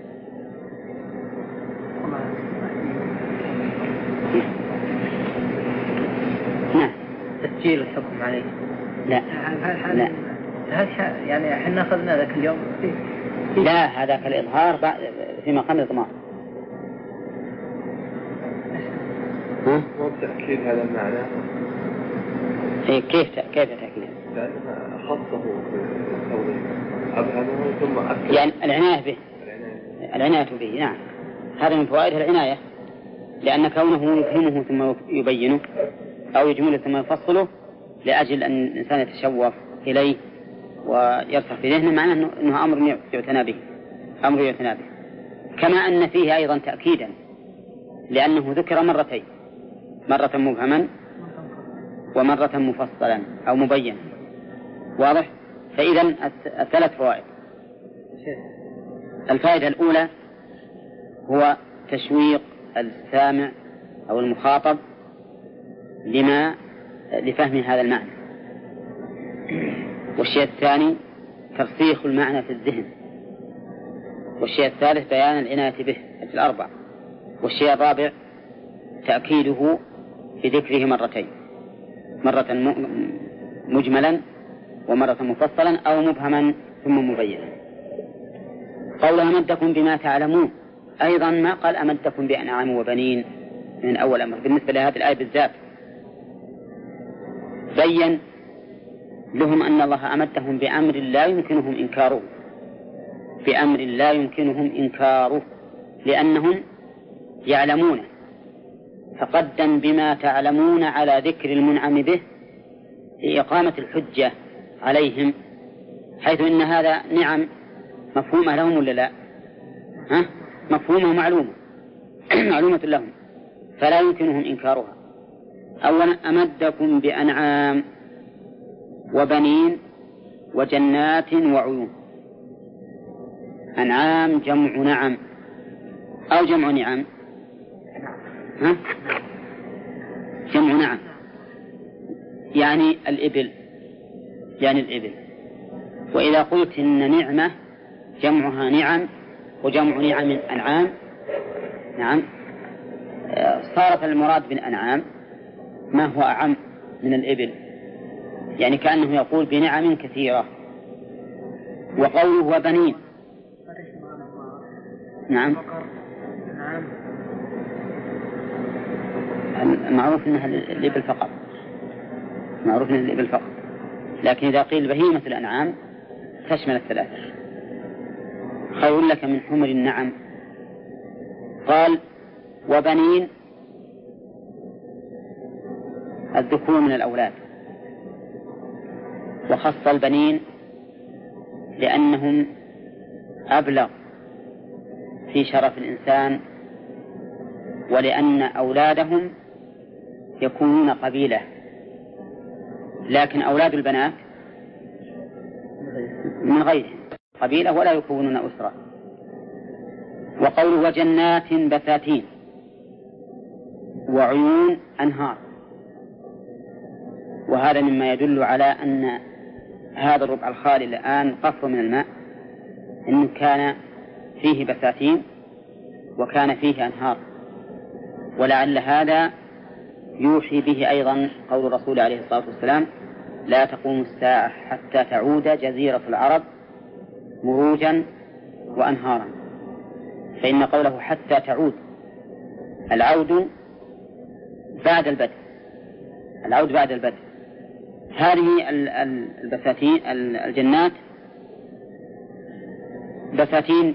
نعم تسجيل الحكم عليه. لا لا هذا يعني احنا أخذنا ذاك اليوم فيه. لا هذاك الإظهار في مقام الإضمار. ها؟ مو تأكيد هذا المعنى. إيه كيف كيف تأكيد؟ لأن خصه بالتوضيح أبهمه ثم أكد. يعني العناية به. العناية به نعم، هذا من فوائد العناية، لأن كونه يفهمه ثم يبينه أو يجمله ثم يفصله لأجل أن الإنسان يتشوف إليه ويرسخ في ذهنه، معناه أنه أمر يعتنى به، أمر يعتنى به. كما أن فيه أيضا تأكيدا، لأنه ذكر مرتين، مرة مبهما ومرة مفصلا أو مبينا. واضح؟ فإذا الثلاث فوائد. الفائدة الأولى هو تشويق السامع أو المخاطب لما لفهم هذا المعنى. والشيء الثاني ترسيخ المعنى في الذهن. والشيء الثالث بيان العناية به في الأربع. والشيء الرابع تأكيده بذكره مرتين، مرة مجملا ومرة مفصلا أو مبهما ثم مبينا. قول أمدكم بما تعلمون أيضا ما قال أمدكم بأنعام وبنين من أول أمر. بالنسبة لهذه الآية بالذات بين لهم أن الله أمدهم بأمر لا يمكنهم إنكاره، بأمر لا يمكنهم إنكاره لأنهم يعلمونه، فقدم بما تعلمون على ذكر المنعم به لإقامة الحجة عليهم، حيث إن هذا نعم مفهومة لهم ولا لا؟ ها؟ مفهومة معلومة معلومة لهم فلا يمكنهم إنكارها. أولا أمدكم بأنعام وبنين وجنات وعيون. أنعام جمع نعم، أو جمع نعم؟ ها؟ جمع نعم، يعني الإبل، يعني الإبل. وإذا قلت إن نعمة جمعها نعم وجمع نعم أنعام، نعم، صارت المراد بالأنعام ما هو أعم من الإبل، يعني كأنه يقول بنعم كثيرة. وقوله وبنين، نعم، معروف أنها الإبل فقط، معروف أنها الإبل فقط، لكن إذا قيل بهيمة الأنعام تشمل الثلاثة. خير لك من حمر النعم. قال وبنين الذكور من الأولاد، وخص البنين لأنهم أبلغ في شرف الإنسان، ولأن أولادهم يكونون قبيلة، لكن أولاد البنات من غيرهم قبيلة ولا يكونون أسرة. وقوله وجنات بساتين وعيون أنهار، وهذا مما يدل على أن هذا الربع الخالي الآن قصر من الماء إنه كان فيه بساتين وكان فيه أنهار، ولعل هذا يوحي به أيضا قول الرسول عليه الصلاة والسلام لا تقوم الساعة حتى تعود جزيرة العرب مروجا وأنهارا، فإن قوله حتى تعود العود بعد البدء، العود بعد البدء. هذه البساتين الجنات بساتين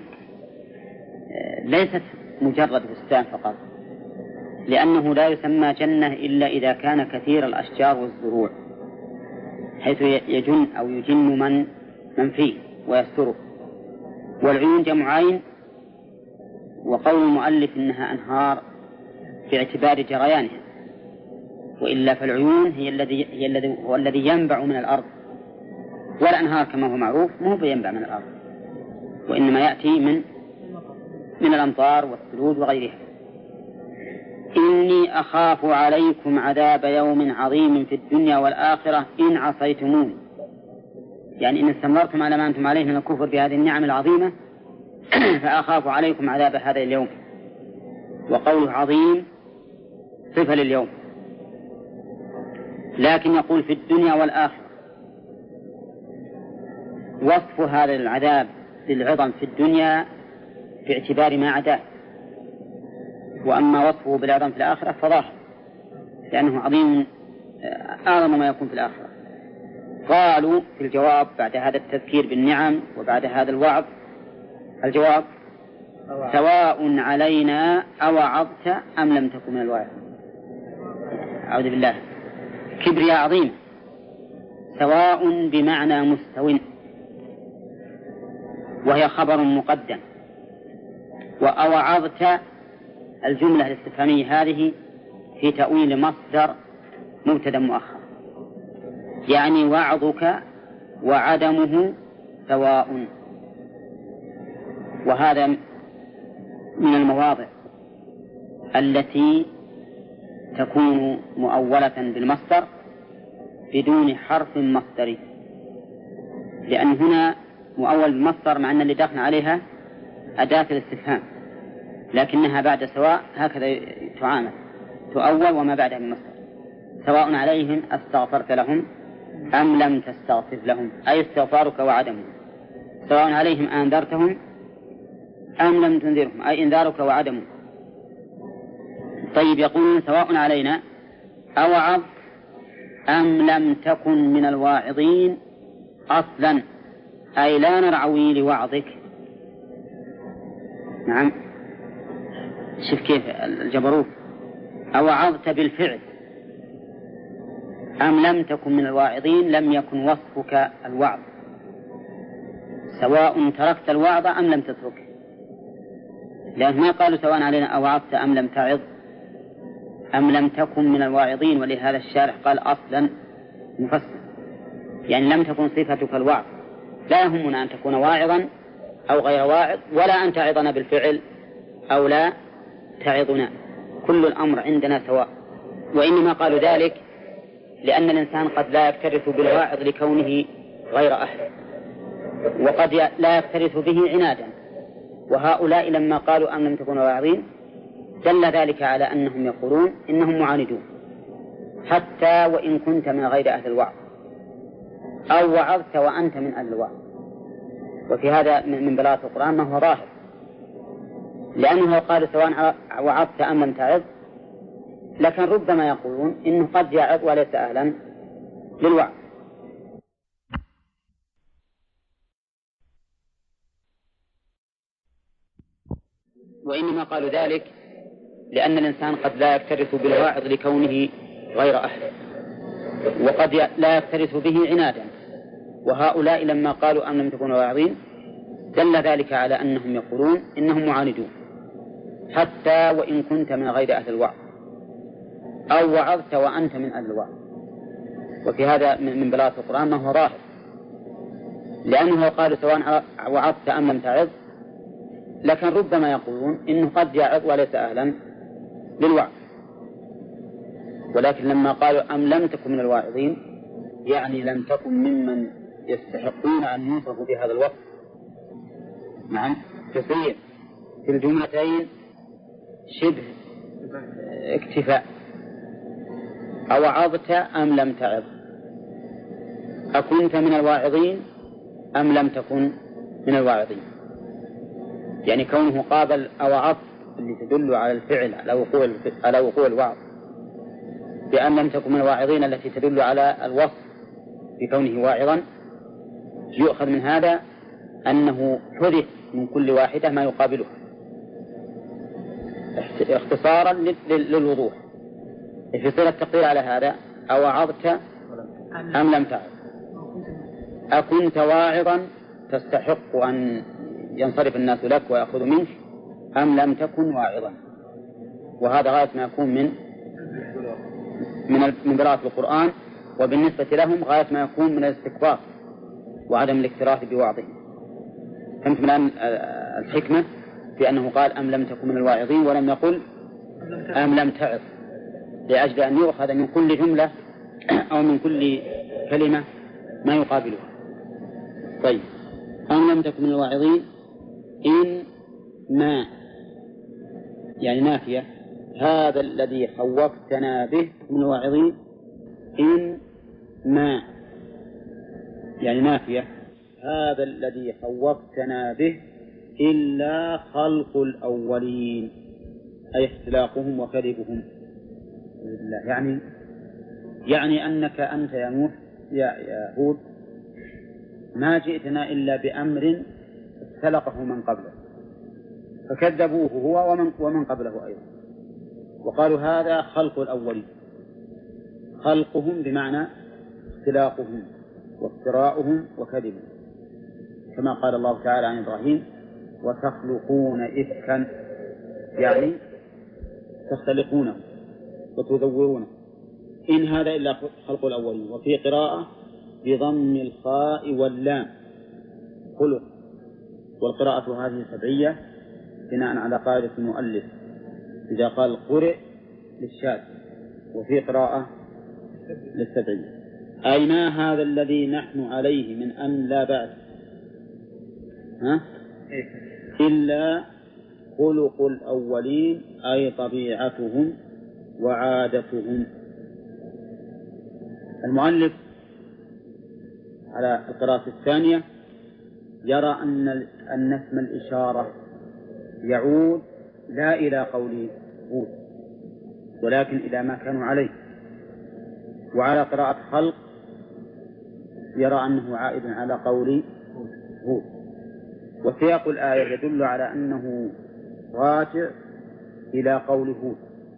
ليست مجرد بستان فقط، لأنه لا يسمى جنة إلا إذا كان كثير الأشجار والزروع، حيث يجن أو يجن من من فيه ويستره. والعيون جمع عين، وقول المؤلف إنها أنهار باعتبار جريانها، وإلا فالعيون هي الذي هي الذي هو الذي ينبع من الأرض، والأنهار كما هو معروف مو بينبع من الأرض، وإنما يأتي من من الأمطار والثلوج وغيرها. إني أخاف عليكم عذاب يوم عظيم في الدنيا والآخرة إن عصيتموني، يعني إن استمرتم على ما أنتم عليه من الكفر بهذه النعم العظيمة فأخاف عليكم عذاب هذا اليوم. وقوله عظيم صفة لليوم، لكن يقول في الدنيا والآخرة. وصف هذا العذاب للعظم في الدنيا باعتبار ما عداه، وأما وصفه بالعظم في الآخرة فظاهر، لأنه عظيم أعظم ما يكون في الآخرة. قالوا في الجواب بعد هذا التذكير بالنعم وبعد هذا الوعظ، الجواب سواء علينا أوعظت أم لم تكن من الواعظين. أعوذ بالله، كبرياء عظيم. سواء بمعنى مستو، وهي خبر مقدم. وأوعظت الجملة الاستفهامية هذه في تأويل مصدر مبتدأ مؤخر، يعني وعظك وعدمه سواء. وهذا من المواضع التي تكون مؤولة بالمصدر بدون حرف مصدري، لأن هنا مؤول بالمصدر مع أن اللي داخل عليها أداة الاستفهام، لكنها بعد سواء هكذا تعامل، تؤول وما بعدها بالمصدر. سواء عليهم استغفرت لهم أم لم تستغفر لهم، أي استغفارك وعدمه. سواء عليهم أنذرتهم أم لم تنذرهم، أي إنذارك وعدمه. طيب، يقولون سواء علينا أوعظ أم لم تكن من الواعظين أصلا، أي لا نرعوي لوعظك. نعم، شوف كيف الجبروت. أوعظت بالفعل أم لم تكن من الواعظين، لم يكن وصفك الوعظ. سواء تركت الوعظ أم لم تتركه، لأن ما قالوا سواء علينا أوعظت أم لم تعظ أم لم تكن من الواعظين، ولهذا الشارح قال أصلا مفسر، يعني لم تكن صفتك الوعظ. لا يهمنا أن تكون واعظا أو غير واعظ، ولا أن تعظنا بالفعل أو لا تعظنا، كل الأمر عندنا سواء. وإنما قالوا ذلك لأن الإنسان قد لا يكترث بالواعظ لكونه غير أهل، وقد لا يكترث به عنادا. وهؤلاء لما قالوا أم لم تكونوا واعظين دل ذلك على أنهم يقولون إنهم معاندون، حتى وإن كنت من غير أهل الوعظ أو وعظت وأنت من أهل الوعظ. وفي هذا من بلاغة القرآن ما هو ظاهر، لأنه قال سواء وعظت أم لم تعظ، لكن ربما يقولون إنه قد يعظ وليس أهلا للوعظ. وإنما قالوا ذلك لأن الإنسان قد لا يكترث بالواعظ لكونه غير أهل، وقد لا يكترث به عنادا. وهؤلاء لما قالوا أم لم تكونوا واعظين دل ذلك على أنهم يقولون إنهم معاندون، حتى وإن كنت من غير أهل الوعظ أو وعظت وأنت من أهل الوعظ. وفي هذا من بلاغة القرآن ما هو ظاهر، لأنه قال سواء وعظت أم لم تعظ، لكن ربما يقولون إنه قد يعظ وليس أهلا للوعظ. ولكن لما قالوا أم لم تكن من الواعظين يعني لم تكن ممن يستحقون أن يوصفوا بهذا الوصف. نعم، تصير في الجملتين شبه اكتفاء. أوعظت أم لم تعظ، أكنت من الواعظين أم لم تكن من الواعظين. يعني كونه قابل أوعظت اللي تدل على الفعل على وقوع على وقوع الوعظ، بأن لم تكن من الواعظين التي تدل على الوصف بكونه واعظا، يؤخذ من هذا أنه حدث من كل واحدة ما يقابلها اختصارا للوضوح. في صلة التقدير على هذا أوعظت أم لم تعظ، أكنت واعظا تستحق أن ينصرف الناس لك ويأخذ منك أم لم تكن واعظا. وهذا غاية ما يكون من من من قراءة القرآن، وبالنسبة لهم غاية ما يكون من الاستكبار وعدم الاكتراث بوعظه. فهمت من الآن الحكمة في أنه قال أم لم تكن من الواعظين ولم يقل أم لم تعظ، لأجل أن يؤخذ من كل جملة أو من كل كلمة ما يقابلها. طيب، أم لم تكن من الواعظين إن ما يعني نافية، هذا الذي خوفتنا به من الواعظين إن ما يعني نافية، هذا الذي خوفتنا به إلا خلق الأولين، أي اختلاقهم وكذبهم. يعني يعني أنك أنت يا نوح يا, يا هود ما جئتنا إلا بأمر اختلقه من قبله، فكذبوه هو ومن, ومن قبله أيضا، وقالوا هذا خلق الأولين. خلقهم بمعنى اختلاقهم وافتراؤهم وكذبهم، كما قال الله تعالى عن إبراهيم وتخلقون إفكا، يعني تختلقونه وتذورونه. إن هذا إلا خلق الأولين. وفي قراءة بضم الخاء واللام خلق، والقراءة هذه سبعية بناء على قاعدة المؤلف إذا قال قرئ للشاذ، وفي قراءة للسبعية. أي ما هذا الذي نحن عليه من أن لا بعد ها؟ إلا خلق الأولين، أي طبيعتهم وعادتهم. المؤلف على القراءة الثانية يرى أن أن اسم الإشارة يعود لا إلى قول هود ولكن إلى ما كانوا عليه. وعلى قراءة خلق يرى أنه عائد على قول هود. وسياق الآية يدل على أنه راجع إلى قول هود،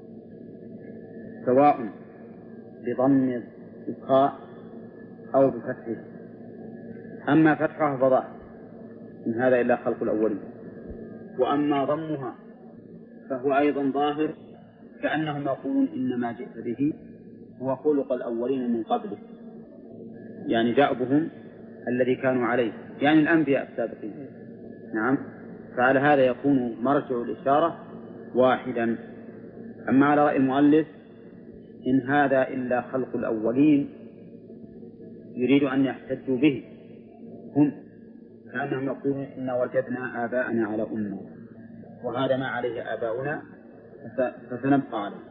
سواء بضم الخاء أو بفتحه. أما فتحها فظاهر إن هذا إلا خلق الأولين، وأما ضمها فهو أيضا ظاهر، كأنهم يقولون إن ما جئت به هو خلق الأولين من قبله، يعني دأبهم الذي كانوا عليه، يعني الأنبياء السابقين. نعم، فعلى هذا يكون مرجع الإشارة واحدا. أما على رأي المؤلف إن هذا إلا خلق الأولين يريد أن يحتجوا به هم، كأنهم يقولون إن وجدنا آباءنا على أمة وهذا ما عليه آباؤنا فسنبقى عليه.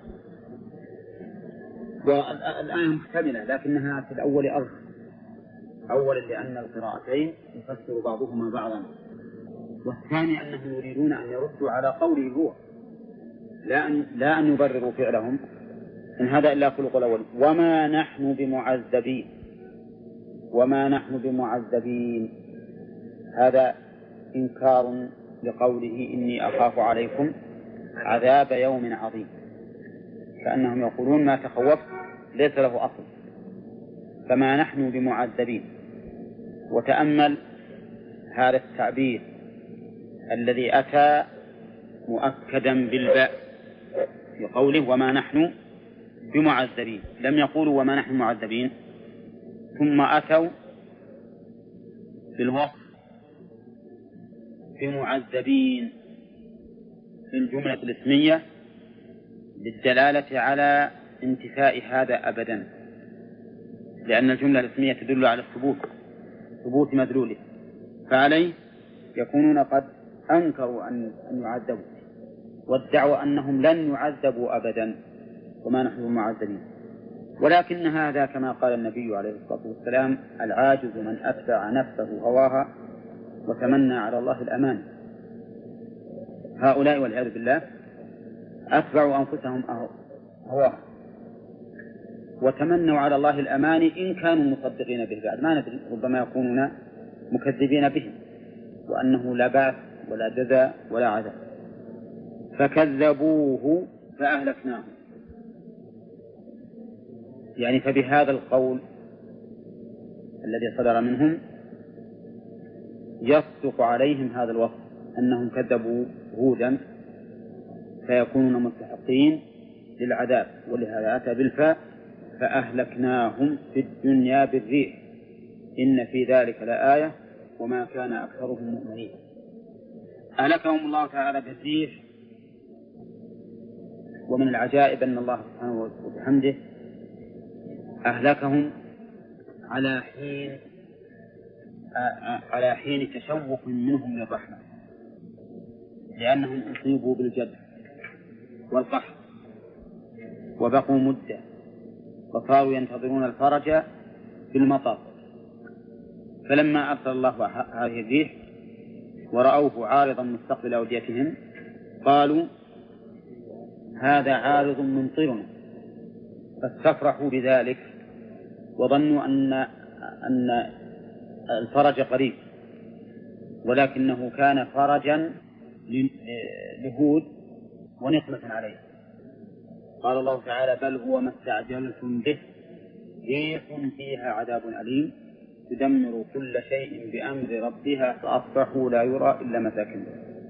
والآية محتملة لكنها في الأول أرجح، أولا لأن القراءتين يفسر بعضهما بعضا، والثاني أنهم يريدون أن يردوا على قوله هو، لا أن, لا أن يبرروا فعلهم إن هذا إلا خلق الأول. وما نحن بمعذبين، وما نحن بمعذبين هذا إنكار لقوله إني أخاف عليكم عذاب يوم عظيم، كأنهم يقولون ما تخوفت ليس له أصل، فما نحن بمعذبين. وتأمل هذا التعبير الذي أتى مؤكدا بالباء في قوله وما نحن بمعذبين، لم يقولوا وما نحن معذبين ثم أتوا بالوصف بمعذبين في الجملة الاسمية للدلالة على انتفاء هذا أبدا، لأن الجملة الاسمية تدل على الثبوت، ثبوت مدلوله، فعليه يكونون قد أنكروا أن يعذبوا وادعوا أنهم لن يعذبوا أبدا وما نحن معذبين. ولكن هذا كما قال النبي عليه الصلاة والسلام العاجز من أتبع نفسه هواها وتمنى على الله الأمان. هؤلاء والعياذ بالله أتبعوا أنفسهم هواها وتمنوا على الله الأمان إن كانوا مصدقين به، بعد ما ندري ربما يكونون مكذبين به وأنه لا بعث ولا جزاء ولا عذاب. فكذبوه فأهلكناه، يعني فبهذا القول الذي صدر منهم يصدق عليهم هذا الوصف أنهم كذبوا هودا فيكونون مستحقين للعذاب، ولهذا أتى بالفاء فأهلكناهم في الدنيا بالريح إن في ذلك لآية وما كان أكثرهم مؤمنين. أهلكهم الله تعالى بالريح. ومن العجائب أن الله سبحانه وبحمده أهلكهم على حين على حين تشوق منهم للرحمة، لأنهم أصيبوا بالجد والقحط وبقوا مدة وصاروا ينتظرون الفرج بالمطر، فلما أرسل الله هذه الريح ورأوه عارضا مستقبل أوديتهم قالوا هذا عارض ممطرنا، فاستفرحوا بذلك وظنوا أن أن الفرج قريب، ولكنه كان فرجا لهود ونقمة عليه. قال الله تعالى بل هو ما استعجلتم به ريح فيها عذاب أليم تدمر كل شيء بأمر ربها فأصبحوا لا يرى إلا مساكنهم.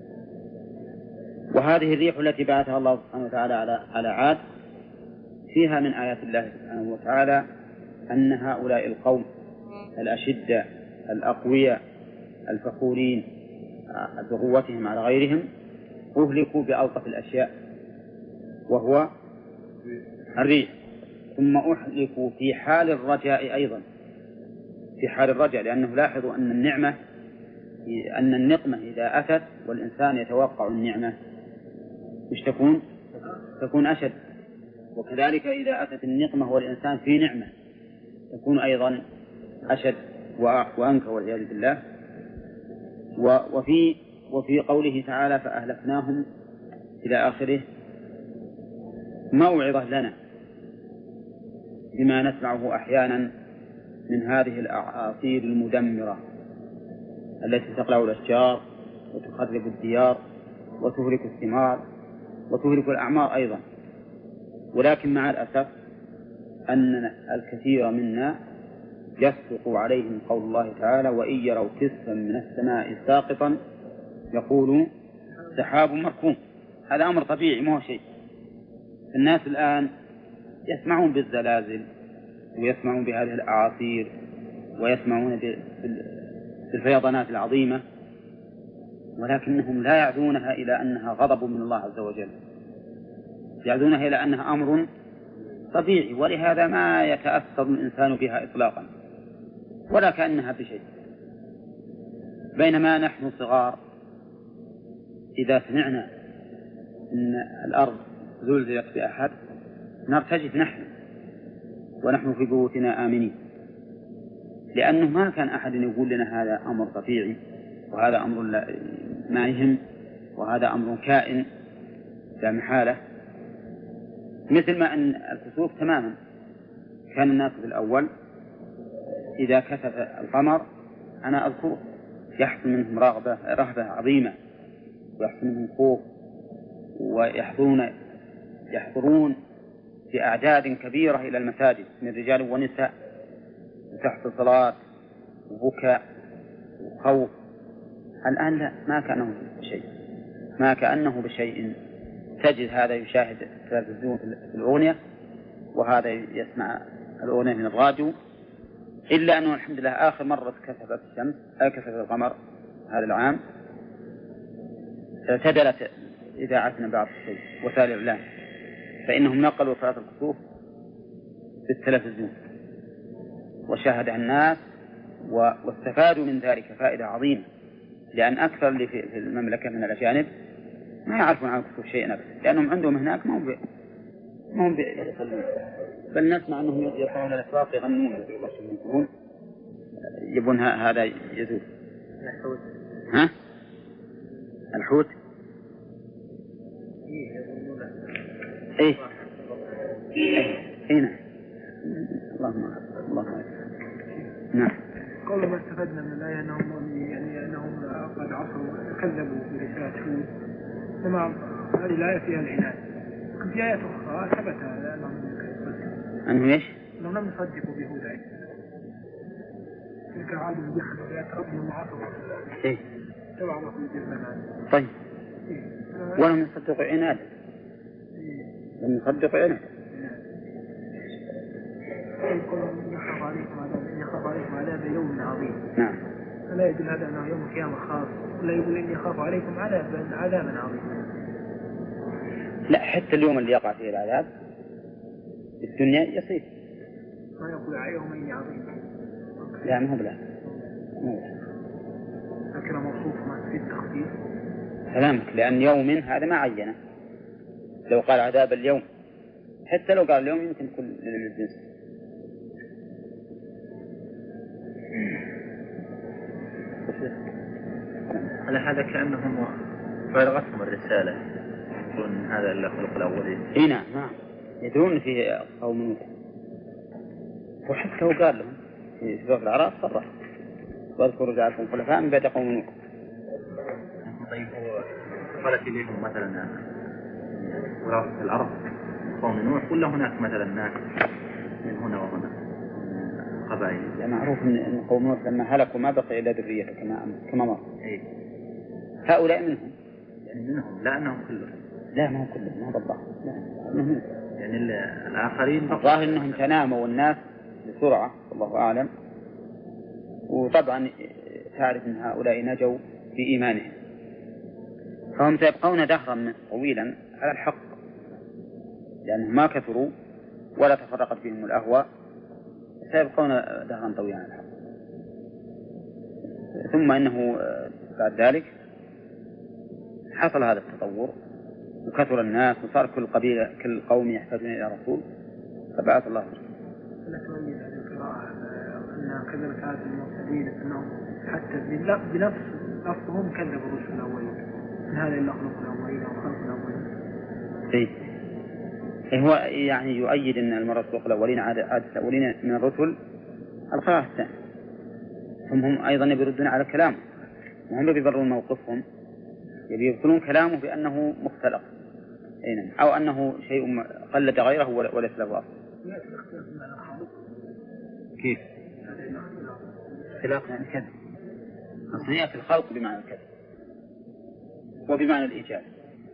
وهذه الريح التي بعثها الله سبحانه وتعالى على عاد فيها من آيات الله سبحانه وتعالى أن هؤلاء القوم الأشدة الأقوياء الفخورين بقوتهم على غيرهم أهلكوا بألطف الأشياء وهو الريح، ثم أهلكوا في حال الرجاء أيضا، في حال الرجاء، لأنه لاحظوا أن النعمة أن النقمة إذا أتت والإنسان يتوقع النعمة مش تكون تكون أشد، وكذلك إذا أتت النقمة والإنسان في نعمة تكون أيضا أشد وأنكى والعياذ بالله. وفي وفي قوله تعالى فأهلكناهم إلى آخره موعظة لنا بما نسمعه أحيانا من هذه الأعاصير المدمرة التي تقلع الأشجار وتخرب الديار وتهلك الثمار وتهلك الأعمار أيضا. ولكن مع الأسف أن الكثير منا يصدق عليهم قول الله تعالى وإن يروا كسفا من السماء ساقطا يقولوا سحاب مركوم. هذا أمر طبيعي ما هو شيء. الناس الآن يسمعون بالزلازل ويسمعون بهذه الأعاصير ويسمعون بالفيضانات العظيمة ولكنهم لا يعدونها إلى أنها غضب من الله عز وجل، يعدونها إلى أنها أمر طبيعي، ولهذا ما يتأثر الإنسان بها إطلاقا ولا كأنها بشيء. بينما نحن صغار إذا سمعنا أن الأرض زلزلت بأحد نرتجف نحن ونحن في بيوتنا آمنين، لأنه ما كان أحد يقول لنا هذا أمر طبيعي وهذا أمر ما يهم وهذا أمر كائن لا محالة. مثل ما أن الكسوف تماما كان الناس في الأول إذا كسف القمر أنا أذكر يحصل منهم رغبة رهبة عظيمة ويحصل منهم خوف، ويحضرون يحضرون في أعداد كبيرة إلى المساجد من رجال ونساء، وتحصل صلاة وبكاء وخوف. الآن لا، ما كأنه بشيء، ما كأنه بشيء. تجد هذا يشاهد التلفزيون في الأغنية وهذا يسمع الأغنية من الراديو، إلا أنه الحمد لله آخر مرة كسفت الشمس أو كسفت القمر هذا العام اعتدلت إذاعتنا بعض الشيء وسائل الإعلام، فإنهم نقلوا صلاة الكسوف في التلفزيون وشاهدها الناس واستفادوا من ذلك فائدة عظيمة، لأن أكثر اللي في المملكة من الأجانب ما يعرفون عن الكسوف شيئا أبدا، لأنهم عندهم هناك ما هم بي... ما هم بي... بل نسمع أنهم يطلعون الأسواق يغنون يقولون يبون هذا يزول. ها؟ الحوت؟ إيه إيه نعم. اللهم اللهم نعم. قول ما استفدنا من الآية أنهم يعني أنهم قد عصوا كذبوا برسالة هود، كما هذه الآية فيها العناد. في آية أخرى ثبت أنهم أنه إيش؟ أنهم لم يصدقوا بهود. تلك عاد جحدوا بآيات ربهم وعصوا. إيه. تبع الله في الجبال. طيب. ولم يصدقوا عناد. لم يصدقوا عناد. يخاف عليكم عذاب يخاف عليكم عذاب يوم عظيم. نعم. فلا يدل هذا أنه يوم القيامة خاص، ولا يقول إني يخاف عليكم عذابا عذابا عظيما. لا، حتى اليوم اللي يقع فيه العذاب في الدنيا يصير. ما يقول يوم عظيم. لا ما هو بلا. لكن موصوف ما في التخفيف. سلامك، لأن يوم هذا ما عينه. لو قال عذاب اليوم، حتى لو قال اليوم يمكن كل للجنس. على هذا كأنهم بلغتهم الرسالة يقولون هذا إلا خلق الأولين. إيه نعم نعم، يدرون في قوم نوح، وحتى لو قال لهم في سورة الأعراف صرح واذكروا جعلكم خلفاء من بعد قوم نوح. طيب قالت إليهم مثلا وراثة الأرض قوم نوح، ولا هناك مثلا ناس من هنا وهنا قبائل؟ لا، معروف إن قوم نوح لما هلكوا ما بقي إلا ذرية كما كما مر. إيه. هؤلاء منهم. يعني منهم، لا أنهم كلهم. لا ما هم كلهم، ما بالله. لا منهم. يعني الآخرين الظاهر أنهم تناموا الناس بسرعة، والله أعلم. وطبعا تعرف أن هؤلاء نجوا في إيمانهم، فهم سيبقون دهرا طويلا على الحق، لأنهم ما كثروا ولا تفرقت بهم الأهواء، سيبقون دهرا طويلا على الحق. ثم إنه بعد ذلك حصل هذا التطور وكثر الناس وصار كل قبيلة كل قوم يحتاجون إلى رسول، فبعث الله رسول. لا تؤيد هذه القراءة أن كذبت هذه المرسلين أنهم حتى بنفس لفظهم كذبوا الرسل الأولين، إن هذا إلا خلق الأولين أو خلق الأولين. إيه هو يعني يؤيد أن المرسل الأولين عادة الأولين من الرسل القراءة الثانية، ثم هم أيضا يردون على كلامه، وهم بيبررون موقفهم، يبطلون كلامه بأنه مختلق أو أنه شيء قلد غيره وليس له أصل. كيف؟ اختلاف يعني كذب، أصلية في الخلق بمعنى الكذب وبمعنى الإيجاب.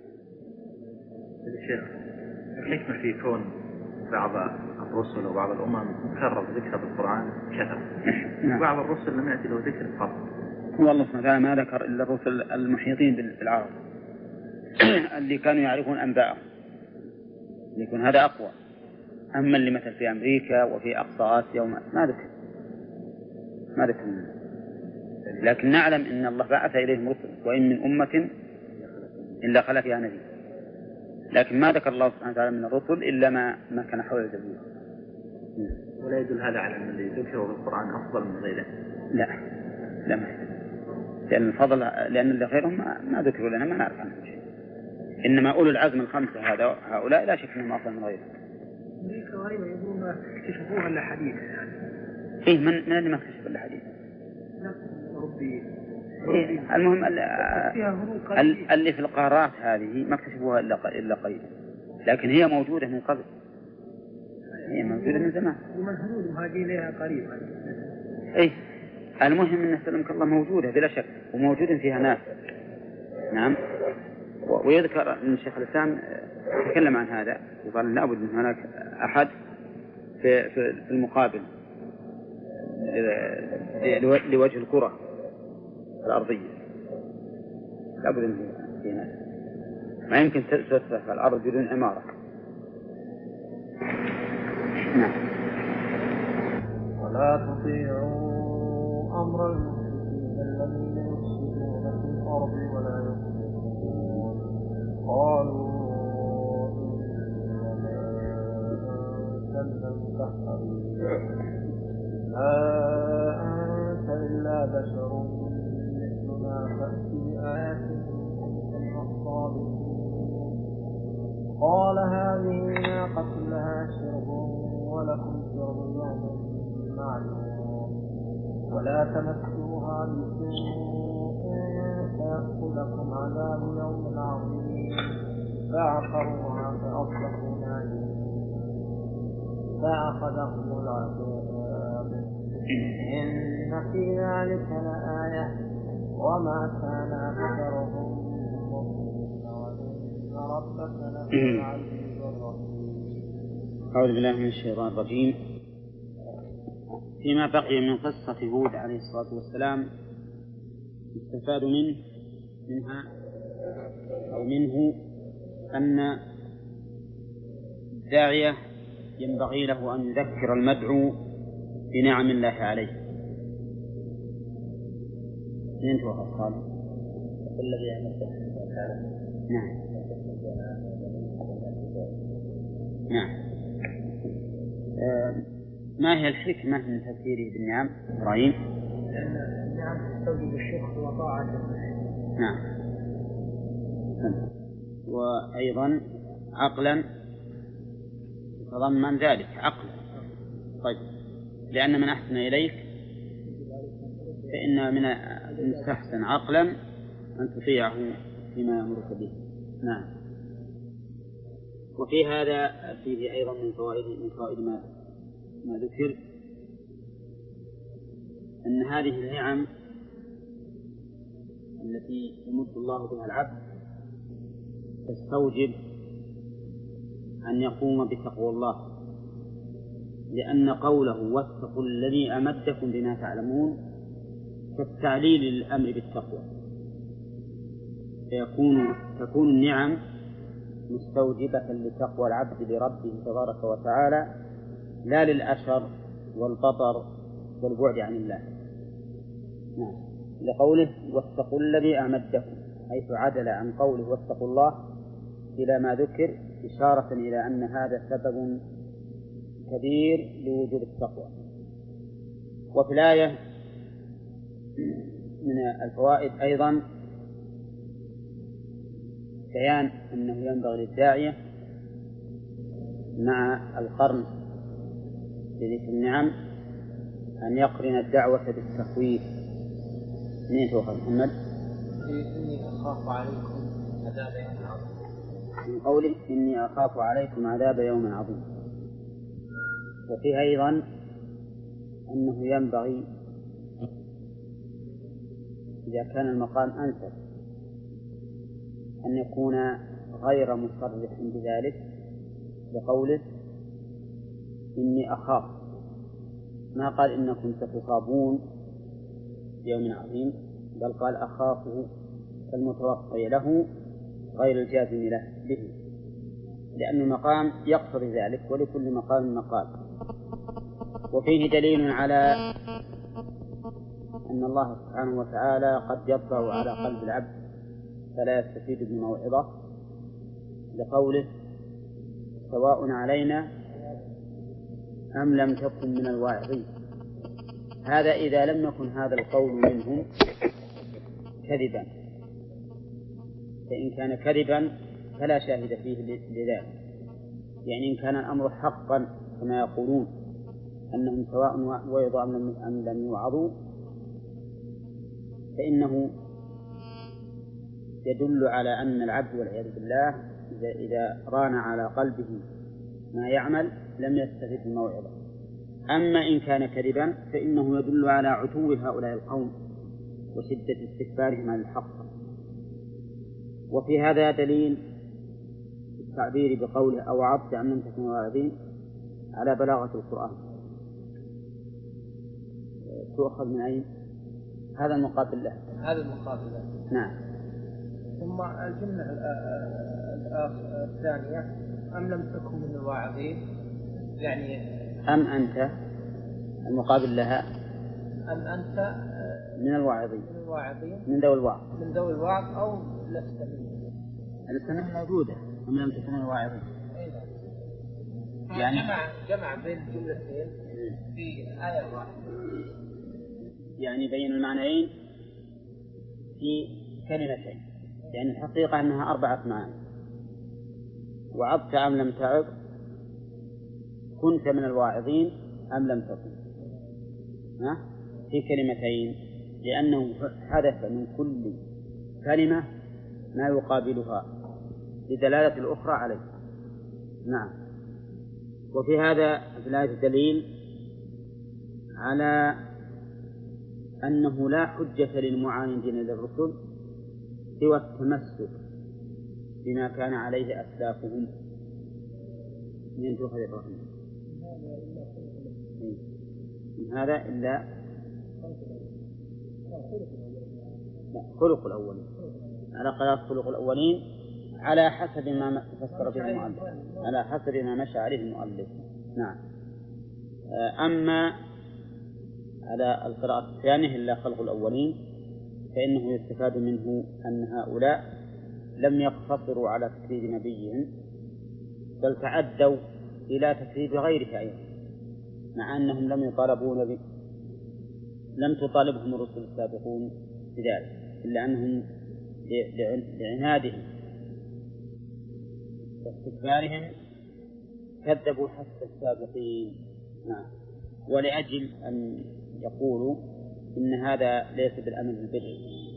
الشيخ الحكمة في كون بعض الرسل وبعض الأمم مكرر ذكر بالقرآن كثر، وبعض الرسل لم يأتي له ذكر قط، والله سبحانه وتعالى ما ذكر إلا الرسل المحيطين بالعرب اللي كانوا يعرفون أنباءهم، يكون هذا أقوى. أما اللي مثل في أمريكا وفي أقصى آسيا ما ذكر ما ذكر منه. لكن نعلم إن الله بعث إليهم رسل وإن من أمة إلا خلا فيها نبي، لكن ما ذكر الله سبحانه وتعالى من الرسل إلا ما ما كان حول الجزيرة. ولا يدل هذا على أن اللي ذكره في القرآن أفضل من غيره؟ لا لا ما لأن الفضل لأن اللي غيرهم ما, ما ذكروا لنا ما نعرف عنهم شيء. إنما أولو العزم الخمسة هذا هؤلاء لا شك أنهم أفضل من غيرهم. أمريكا غريبة يقولون ما اكتشفوها إلا حديثا يعني. إيه من من اللي ما اكتشف إلا حديثا؟ أوروبي. إيه المهم اللي في القارات هذه ما اكتشفوها إلا إلا قليلا، لكن هي موجودة من قبل، هي موجودة من زمان. ومن هنود مهاجين لها قريبا. إيه المهم أن سلمك الله موجودة بلا شك، وموجود فيها ناس. نعم. ويذكر أن الشيخ الإسلام تكلم عن هذا وقال لابد من هناك أحد في في المقابل لوجه الكرة الأرضية، لابد من في ناس، ما يمكن تسفح الأرض بدون عمارة. نعم. ولا تطيعوا أمر المشركين الذين يفسدون في الأرض ولا يصلحون. قالوا إنما أنت المسحرين ما أنت إلا بشر مثلنا فأت بآيات من الصادقين. قال هذه ناقة لها شرب ولكم شرب يوم معلوم ولا تمسوها بسوء فيأخذكم عذاب يوم عظيم. فعقروها فأصبحوا نادمين فأخذهم العذاب إن في ذلك لآية وما كان أكثرهم مؤمنين وإن ربك لهو العزيز الرحيم. أعوذ بالله من الشيطان الرجيم. فيما بقي من قصة هود عليه الصلاة والسلام يستفاد منه منها أو منه أن الداعية ينبغي له أن يذكر المدعو بنعم الله عليه. ينتهى الصالح الذي أمده نعم نعم. آه ما هي الحكمة من تفسيره بالنعم إبراهيم؟ لأن النعم تستوجب الشكر وطاعة. نعم. وأيضا عقلا يتضمن ذلك عقلا. طيب لأن من أحسن إليك فإن من المستحسن عقلا أن تطيعه فيما يأمرك به. نعم. وفي هذا فيه أيضا من فوائد من فوائد ما ما ذكر أن هذه النعم التي يمد الله بها العبد تستوجب أن يقوم بتقوى الله، لأن قوله واتقوا الذي أمدكم بما تعلمون كالتعليل للأمر بالتقوى، فيكون تكون النعم مستوجبة لتقوى العبد لربه تبارك وتعالى لا للأشر والبطر والبعد عن الله. نعم. لقوله واتقوا الذي أمدكم حيث عدل عن قوله واتقوا الله إلى ما ذكر إشارة إلى أن هذا سبب كبير لوجود التقوى. وفي الآية من الفوائد أيضا بيان أنه ينبغي للداعية مع القرن بذكر النعم أن يقرن الدعوة بالتخويف. من توقع محمد؟ إني أخاف عليكم عذاب يوم عظيم. من قوله إني أخاف عليكم عذاب يوم عظيم. وفيه أيضا أنه ينبغي إذا كان المقام أنسب أن يكون غير مصرح بذلك بقوله إني أخاف، ما قال إنكم ستصابون بيوم عظيم، بل قال أخافه المتوقي له غير الجازم له به، لأن المقام يقتضي ذلك، ولكل مقام مقال. وفيه دليل على أن الله سبحانه وتعالى قد يطبع على قلب العبد فلا يستفيد بموعظة، لقوله سواء علينا أم لم تكن من الواعظين. هذا إذا لم يكن هذا القول منهم كذبا، فإن كان كذبا فلا شاهد فيه لذلك. يعني إن كان الأمر حقا كما يقولون أنهم سواء وعظوا أم لم يوعظوا، فإنه يدل على أن العبد والعياذ بالله إذا, إذا ران على قلبه ما يعمل لم يستفد الموعظة. أما إن كان كذبا فإنه يدل على عتو هؤلاء القوم وشدة استكبارهم عن الحق. وفي هذا دليل التعبير بقوله أوعظت أم لم تكن واعظين على بلاغة القرآن. تؤخذ من أين؟ هذا المقابل له. هذا المقابل له. نعم. ثم الجملة الثانية أم لم تكن من الواعظين، يعني أم أنت المقابل لها أم أنت من الواعظين من الواعظين من ذوي الوعظ من ذوي الوعظ أو لست منه. لست منه موجودة أم لم تكن من الواعظين. يعني جمع جمع بين الجملتين في آية واحدة، يعني بين المعنيين في كلمتين، يعني الحقيقة أنها أربعة معاني. وعظت أم لم تعظ، كنت من الواعظين أم لم تكن، في كلمتين، لأنه حدث من كل كلمة ما يقابلها لدلالة الأخرى عليه. نعم. وفي هذا الآية دليل على أنه لا حجة للمعاندين للرسل سوى التمسك بما كان عليه أسلافهم من جهل الرحمة. من هذا إلا خلق الأولين، على قياس خلق الأولين على حسب ما فسر به المؤلف، على حسب ما مشى عليه المؤلف. نعم. أما على القراءة الثانية إلا خلق الأولين فإنه يستفاد منه أن هؤلاء لم يقتصروا على تكذيب نبيهم، بل تعدوا إلى تكذيب غيره أيضا، مع أنهم لم يطالبون ب... لم تطالبهم الرسل السابقون بذلك، إلا أنهم لعنادهم واستكبارهم كذبوا حتى السابقين. نعم. ولأجل أن يقولوا إن هذا ليس بالأمر بالبدع،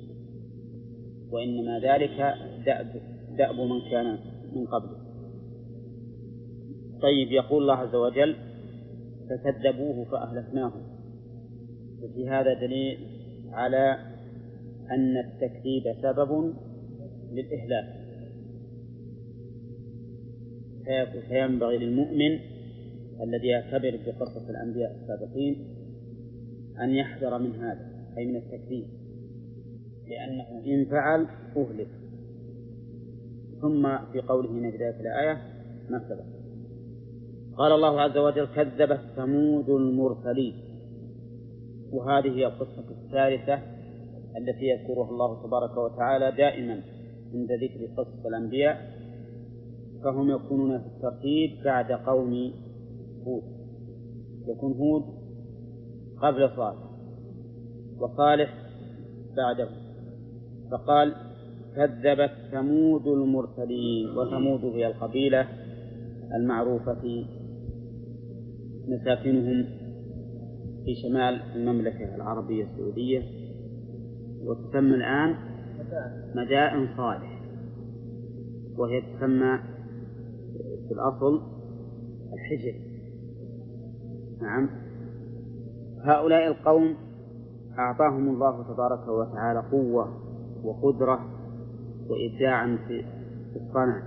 وإنما ذلك دأب, دأب من كان من قبله. طيب، يقول الله عز وجل فكذبوه فأهلكناهم. وفي هذا دليل على أن التكذيب سبب للإهلاك، فينبغي للمؤمن الذي يعتبر بقصة الأنبياء السابقين أن يحذر من هذا، أي من التكذيب، لأنه إن فعل أهلك. ثم في قوله من بداية الآية ما سبق قال الله عز وجل كذبت ثمود المرسلين. وهذه هي القصة الثالثة التي يذكرها الله تبارك وتعالى دائما عند ذكر قصة الأنبياء، فهم يكونون في الترتيب بعد قوم هود. يكون هود قبل صالح وصالح بعده، فقال كذبت ثمود المرسلين. وثمود هي القبيلة المعروفة مساكنهم في شمال المملكة العربية السعودية، وتسمى الآن مدائن صالح، وهي تسمى في الأصل الحجر. نعم. هؤلاء القوم أعطاهم الله تبارك وتعالى قوة وقدرة وإبداعا في الصنع،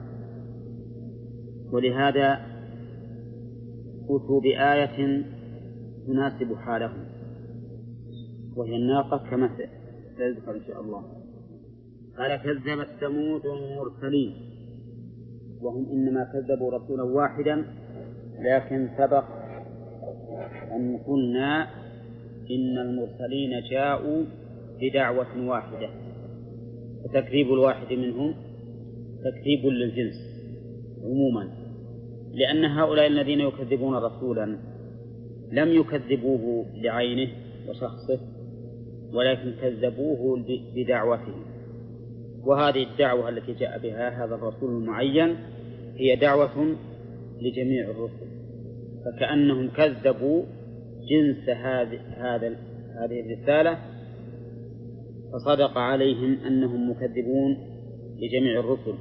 ولهذا أتوا بآية تناسب حالهم، وهي الناقة كما سيذكر إن شاء الله. قال كذبت ثمود المرسلين، وهم إنما كذبوا رسولا واحدا، لكن سبق أن قلنا إن المرسلين جاءوا بدعوة واحدة، فتكذيب الواحد منهم تكذيب للجنس عموما، لأن هؤلاء الذين يكذبون رسولا لم يكذبوه لعينه وشخصه، ولكن كذبوه بدعوته، وهذه الدعوة التي جاء بها هذا الرسول المعين هي دعوة لجميع الرسل، فكأنهم كذبوا جنس هذه هذا هذه الرسالة، فصدق عليهم أنهم مكذبون لجميع الرسل.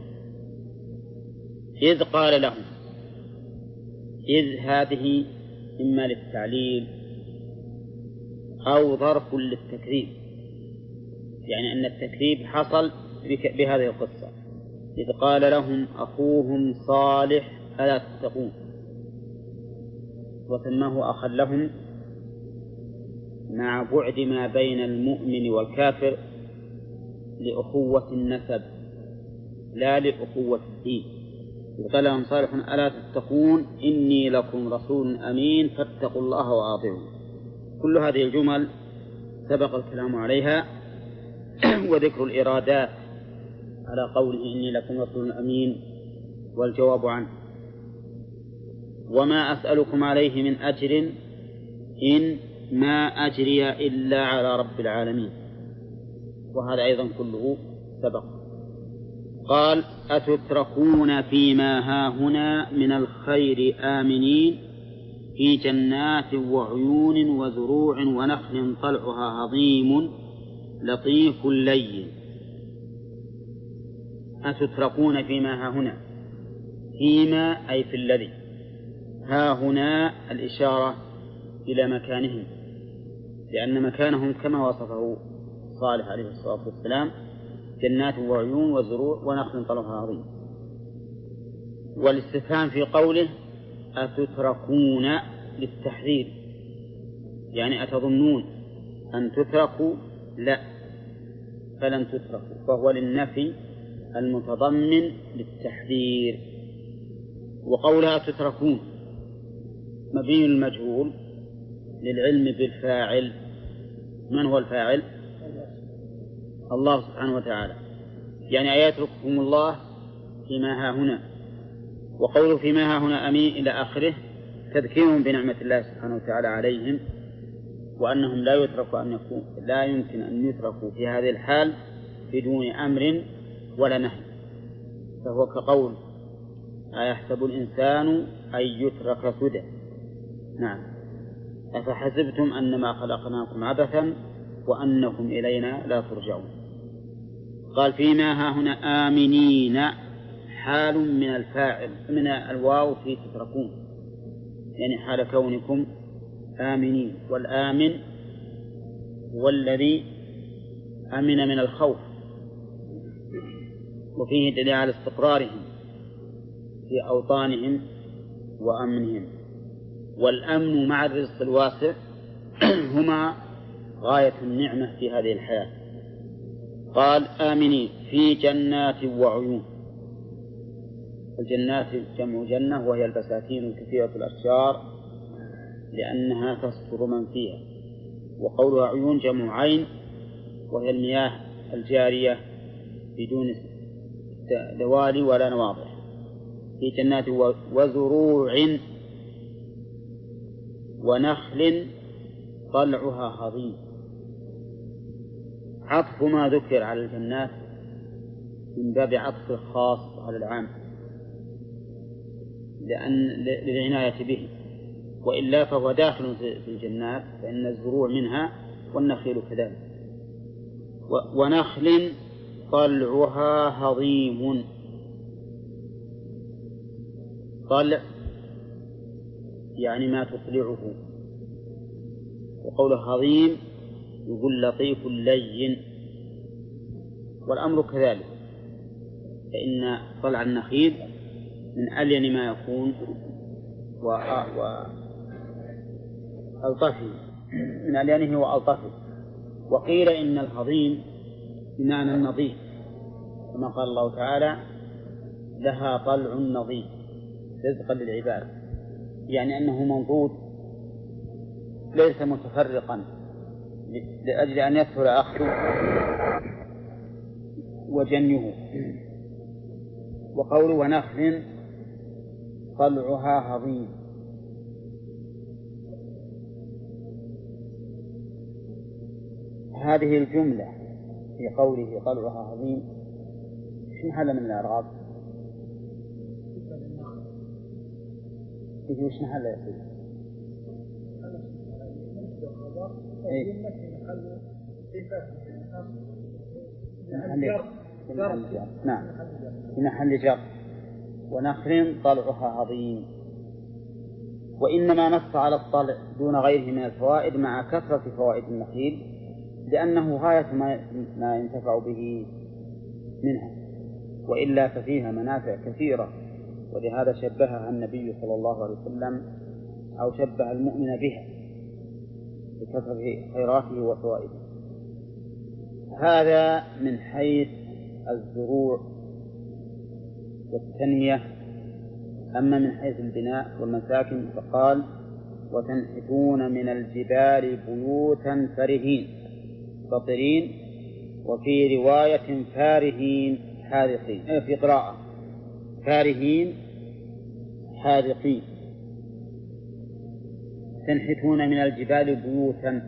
إذ قال لهم، إذ هذه إما للتعليل أو ظرف للتكذيب، يعني أن التكذيب حصل بهذه القصة. إذ قال لهم أخوهم صالح ألا تتقون، وسماه أخا لهم مع بعد ما بين المؤمن والكافر لأخوة النسب لا لأخوة الدين. إذ قال لهم صالح ألا تتقون إني لكم رسول أمين فاتقوا الله وأطيعون. كل هذه الجمل سبق الكلام عليها وذكر الإرادات على قوله إني لكم رسول أمين والجواب عنه. وما أسألكم عليه من أجر إن ما أجري إلا على رب العالمين، وهذا أيضا كله سبق. قال أتتركون فيما هاهنا من الخير آمنين في جنات وعيون وزروع ونخل طلعها هضيم لطيف لين. أتتركون فيما هاهنا، فيما أي في الذي، هاهنا الإشارة إلى مكانهم، لأن مكانهم كما وصفه صالح عليه الصلاة والسلام جنات وعيون وزروع ونخل طلعها هضيم. والاستفهام في قوله أتتركون للتحذير، يعني أتظنون أن تتركوا؟ لا، فلن تتركوا، فهو للنفي المتضمن للتحذير. وقولها تتركون مبين المجهول للعلم بالفاعل. من هو الفاعل؟ الله سبحانه وتعالى، يعني أيترككم الله فيما ها هنا. وقوله فيما ها هنا أمين إلى آخره تذكيرهم بنعمة الله سبحانه وتعالى عليهم، وأنهم لا يتركوا أن يكون لا يمكن أن يتركوا في هذه الحال بدون أمر ولا نهي. فهو كقول أيحسب الإنسان أن يترك سدى. نعم، أفحسبتم أنما خلقناكم عبثا وأنكم إلينا لا ترجعون. قال فيما ها هنا آمنين حال من الفاعل من الواو في تتركون، يعني حال كونكم آمنين، والآمن والذي أمن من الخوف، وفيه دليل على استقرارهم في أوطانهم وأمنهم. والأمن مع الرزق الواسع هما غاية النعمة في هذه الحياة. قال آمنين في جنات وعيون. الجنات جمع جنة، وهي البساتين الكثيرة الأشجار لأنها تستر من فيها. وقولها عيون جمع عين، وهي المياه الجارية بدون دوالي ولا نواضح. في جنات وزروع ونخل طلعها هضيم. عطف ما ذكر على الجنات من باب عطف الخاص على العام لأن للعناية به، وإلا فهو داخل في الجنات، فإن الزروع منها والنخيل كذلك. ونخل طلعها هضيم. طلع يعني ما تطلعه، وقوله هضيم يقول لطيف لين. والأمر كذلك، فإن طلع النخيل من ألين ما يكون وألطفه، من ألينه وألطفه، وقيل إن الهضيم بمعنى النظيف، كما قال الله تعالى لها طلع نظيف رزقا للعباد، يعني أنه منضود ليس متفرقا لأجل أن يسهل أخذه وجنيه. وقوله ونخل طلعها هضيم، هذه الجملة في قوله طلعها هضيم شو محل من الإعراب؟ يجي وش محل يا سيدي؟ إيه؟ نعم في محل جر. ونخل طلعها هضيم. وإنما نص على الطلع دون غيره من الفوائد مع كثرة فوائد النخيل لأنه غاية ما ينتفع به منها، وإلا ففيها منافع كثيرة، ولهذا شبهها النبي صلى الله عليه وسلم أو شبه المؤمن بها بكثرة خيراته وفوائده. هذا من حيث الزروع والتنمية. أما من حيث البناء والمساكن فقال وتنحتون من الجبال بيوتا فرهين بطرين، وفي رواية فارهين حاذقين، في قراءة فارهين حاذقين. تنحتون من الجبال بيوتا،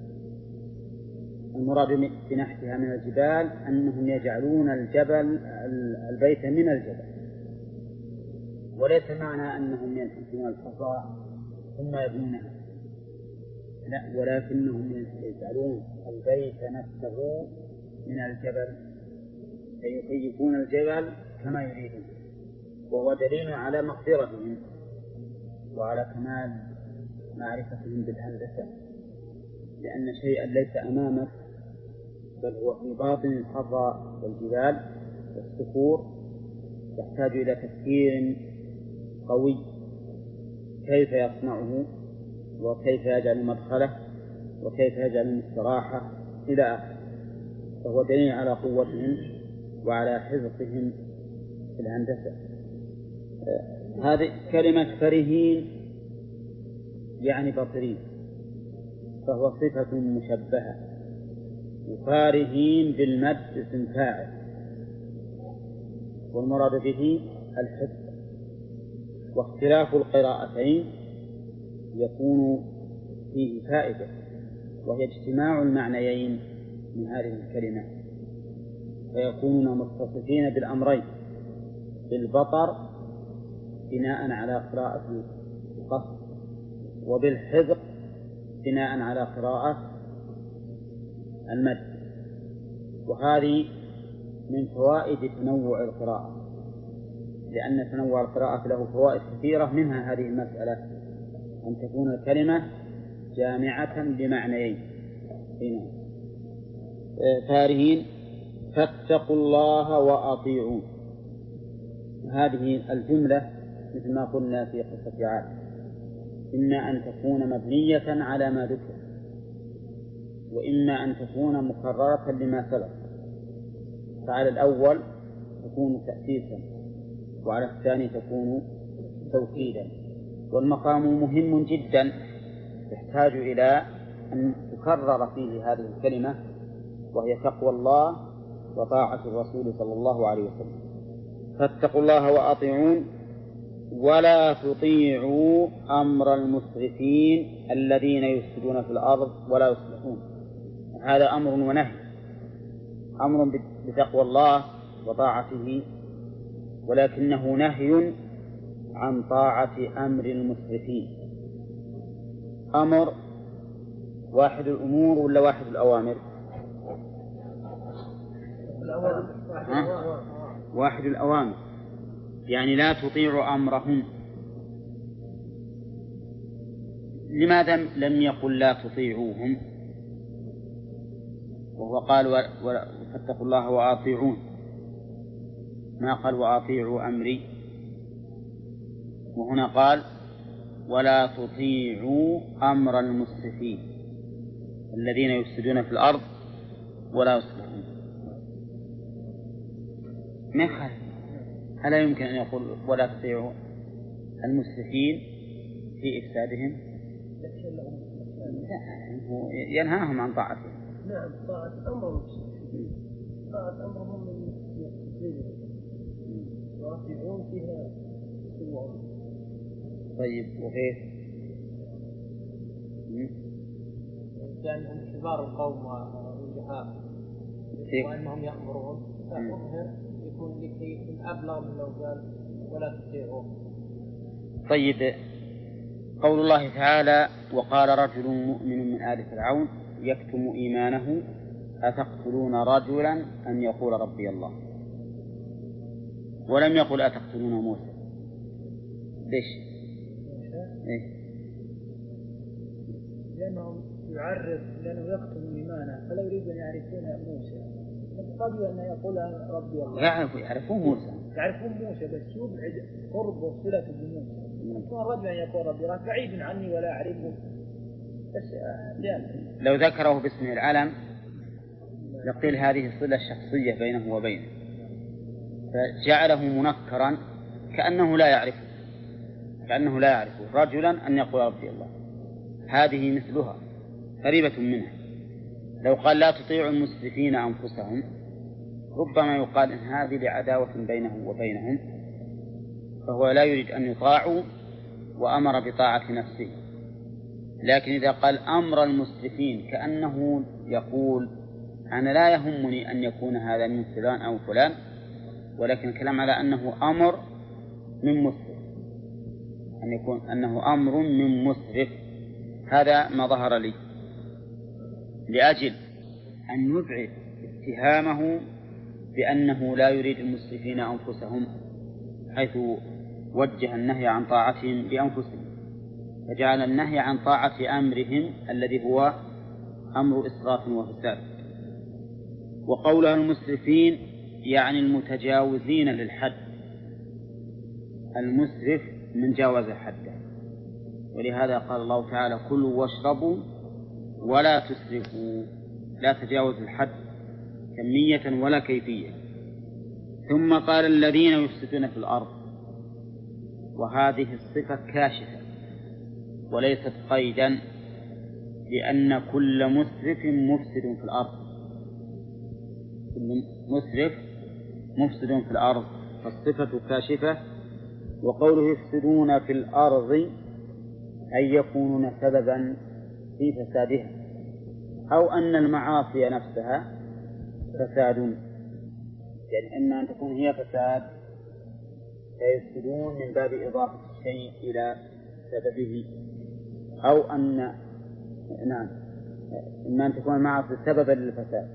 المراد بنحتها من الجبال أنهم يجعلون الجبل البيت من الجبل، وليس معنى أنهم ينحتون الحصى ثم يبنونها، لا، ولكنهم يجعلون البيت نفسه من الجبل، أي يكيفون الجبل كما يريدون، وهو دليل على مقدرتهم وعلى كمال معرفتهم بالهندسة، لأن شيئا ليس أمامك بل هو في باطن الحصى والجبال والصخور يحتاج إلى تفكير قوي كيف يصنعه وكيف يجعل مدخله وكيف يجعل المستراحة إلى آخره، فهو دليل على قوتهم وعلى حذقهم في الهندسة. هذه كلمة فرهين يعني بطرين، فهو صفة مشبهة، وفارهين بالمد اسم فاعل، والمراد به الحفظ. واختلاف القراءتين يكون فيه فائدة، وهي اجتماع المعنيين من هذه الكلمة، فيكونون متصفين بالأمرين، بالبطر بناء على قراءة القصر، وبالحذق بناء على قراءة المد. وهذه من فوائد تنوع القراءة، لأن تنوع القراءة له فوائد كثيرة، منها هذه المسألة أن تكون الكلمة جامعة لمعنيين. فارهين فاتقوا الله وأطيعون، هذه الجملة مثل ما قلنا في قصة عاد إما أن تكون مبنية على ما ذكر، وإما أن تكون مكررة لما سبق، فعلى الأول تكون تأسيسا وعلى الثاني تكون توكيدا. والمقام مهم جدا يحتاج إلى أن تكرر فيه هذه الكلمة، وهي تقوى الله وطاعة الرسول صلى الله عليه وسلم. فاتقوا الله وأطيعون ولا تطيعوا أمر المسرفين الذين يفسدون في الأرض ولا يصلحون. هذا أمر ونهي، أمر بتقوى الله وطاعته، ولكنه نهي عن طاعة أمر المسرفين. أمر واحد الأمور ولا واحد الأوامر؟ ها؟ واحد الأوامر، يعني لا تطيعوا أمرهم. لماذا لم يقل لا تطيعوهم وهو قال فاتقوا الله وأطيعون، ما قال وأطيعوا أمري؟ وهنا قال ولا تطيعوا أمر المسرفين. الذين يفسدون في الأرض ولا يصلحون. ما يخالف، ألا يمكن أن يقول ولا تطيعوا المسرفين في إفسادهم؟ لا، ينهاهم عن طاعته. نعم، طاعة أمر طاعة أمرهم من يقتدون واقعون فيها سوء. طيب، وغير كأنهم كبار القوم والجهاء وأنهم يأمرون، فأظهر يكون لكي من أبلغ من لو قال ولا تطيعوه. طيب، قول الله تعالى: وقال رجل مؤمن من آل فرعون يكتم إيمانه أتقتلون رجلا أن يقول ربي الله، ولم يقل أتقتلون موسى. ليش؟ إيه؟ لأنه يعرف، لأنه يكتم إيمانه فلا يريد أن يعرفون موسى، قبل أن يقول ربي الله. يعرفون يعرفون موسى يعرفون موسى بس يبعد قرب وصلة بموسى. يكون رجل أن يقول ربي الله بعيد عني ولا أعرفه، بس يعني لو ذكره باسمه العلم لقيل هذه صلة شخصية بينه وبينه، فجعله منكرا كأنه لا يعرفه، كأنه لا يعرفه رجلا أن يقول ربي الله. هذه مثلها قريبة منها. لو قال لا تطيعوا المسرفين أنفسهم ربما يقال إن هذه لعداوة بينه وبينهم، فهو لا يريد أن يطاعوا وأمر بطاعة نفسه. لكن إذا قال أمر المسرفين كأنه يقول أنا لا يهمني أن يكون هذا من فلان أو فلان، ولكن الكلام على أنه أمر من مسرف، أن يكون أنه أمر من مسرف. هذا ما ظهر لي، لأجل أن يبعد اتهامه بأنه لا يريد المسرفين أنفسهم، حيث وجه النهي عن طاعتهم بأنفسهم، فجعل النهي عن طاعة أمرهم الذي هو أمر إسراف وفساد. وقولها المسرفين يعني المتجاوزين للحد، المسرف من جاوز حده، ولهذا قال الله تعالى: كلوا واشربوا ولا تسرفوا، لا تجاوزوا الحد كمية ولا كيفية. ثم قال: الذين يفسدون في الأرض، وهذه الصفة كاشفة وليست قيدا، لأن كل مسرف مفسد في الأرض، كل مسرف مفسد في الأرض، فالصفة كاشفة. وقوله يفسدون في الأرض أي يكونون سببا في فسادها، أو أن المعاصي نفسها فساد، يعني إما أن تكون هي فساد فيفسدون من باب إضافة الشيء إلى سببه، أو أن نعم إما أن تكون المعاصي سببا للفساد،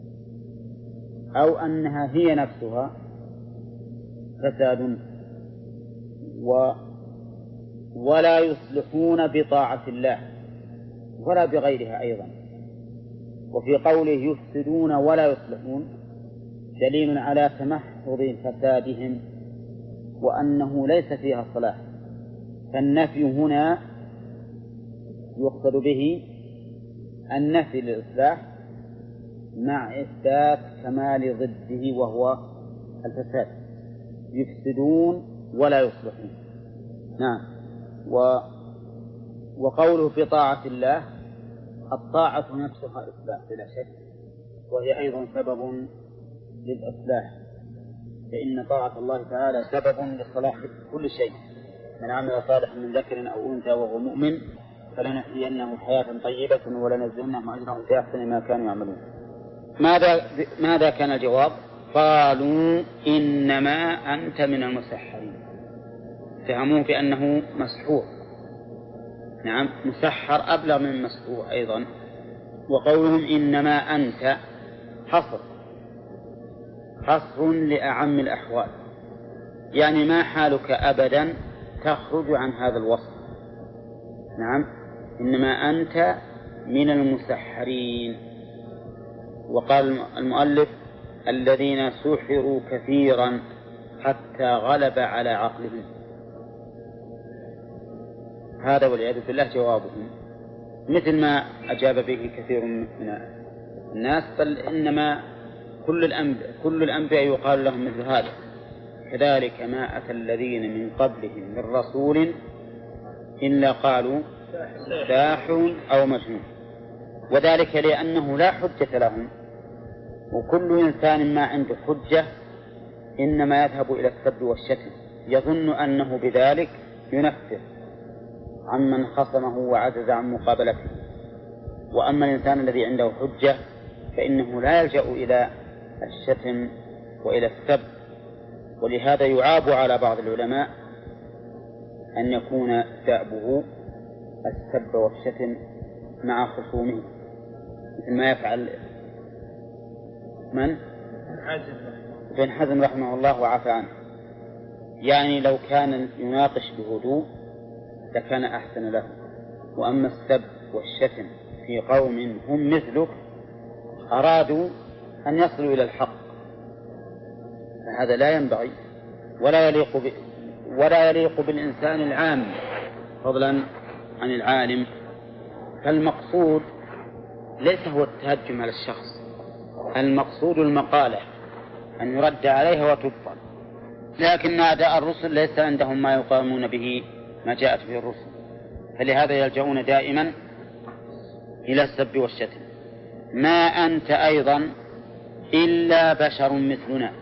أو أنها هي نفسها فساد. و ولا يصلحون بطاعة الله ولا بغيرها أيضا. وفي قوله يفسدون ولا يصلحون دليل على تمحض فسادهم وأنه ليس فيها صلاح، فالنفي هنا يقصد به النفي للإصلاح مع إثبات كمال ضده وهو الفساد. يفسدون ولا يصلحون. نعم. و وقوله في طاعة الله، الطاعة نفسها إصلاح بلا شك، وهي أيضا سبب للإصلاح، فإن طاعة الله تعالى سبب لصلاح كل شيء. من عمل صالحا من ذكر أو أنثى وهو مؤمن فلنحيينه حياة طيبة ولنجزينهم أجرهم بأحسن ما كانوا يعملون. ماذا ماذا كان الجواب؟ قالوا إنما أنت من المسحرين، اتهموه بأنه مسحور. نعم، مسحر أبلغ من مسحور أيضا. وقولهم إنما أنت حصر حصر لأعم الأحوال، يعني ما حالك أبدا تخرج عن هذا الوصف. نعم، إنما أنت من المسحرين. وقال المؤلف الذين سحروا كثيرا حتى غلب على عقلهم. هذا والعياذ بالله جوابهم. مثل ما أجاب به كثير من الناس، بل إنما كل الأنبياء, كل الأنبياء يقال لهم مثل هذا. كذلك ما أتى الذين من قبلهم من رسول إلا قالوا ساحر أو مجنون، وذلك لأنه لا حجة لهم، وكل إنسان ما عنده حجة إنما يذهب إلى السب والشتم، يظن أنه بذلك ينفر عمن خصمه وعجز عن مقابلته. وأما الإنسان الذي عنده حجة فإنه لا يلجأ إلى الشتم وإلى السب. ولهذا يعاب على بعض العلماء أن يكون دأبه السب والشتم مع خصومه، مثل ما يفعل من؟ ابن حزم رحمه الله وعفى عنه. يعني لو كان يناقش بهدوء لكان أحسن له. وأما السب والشتم في قوم هم مثلك أرادوا أن يصلوا إلى الحق، فهذا لا ينبغي ولا يليق ب... ولا يليق بالإنسان العام فضلا عن العالم. فالمقصود ليس هو التهجم على الشخص، المقصود المقالة أن يرد عليها وتبطل. لكن أعداء الرسل ليس عندهم ما يقامون به ما جاءت به الرسل، فلهذا يلجؤون دائما إلى السب والشتم. ما أنت أيضا إلا بشر مثلنا.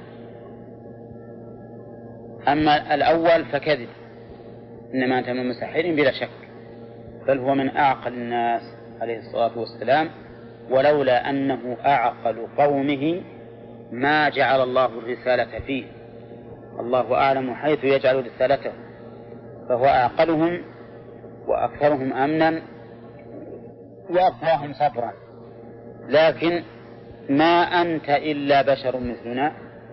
أما الأول فكذب، إنما أنت من المسحرين بلا شك، بل هو من أعقل الناس عليه الصلاة والسلام، ولولا أنه أعقل قومه ما جعل الله الرسالة فيه. الله أعلم حيث يجعل رسالته، فهو أعقلهم وأكثرهم أمنا وأقواهم صبرا. لكن ما أنت إلا بشر مثلنا،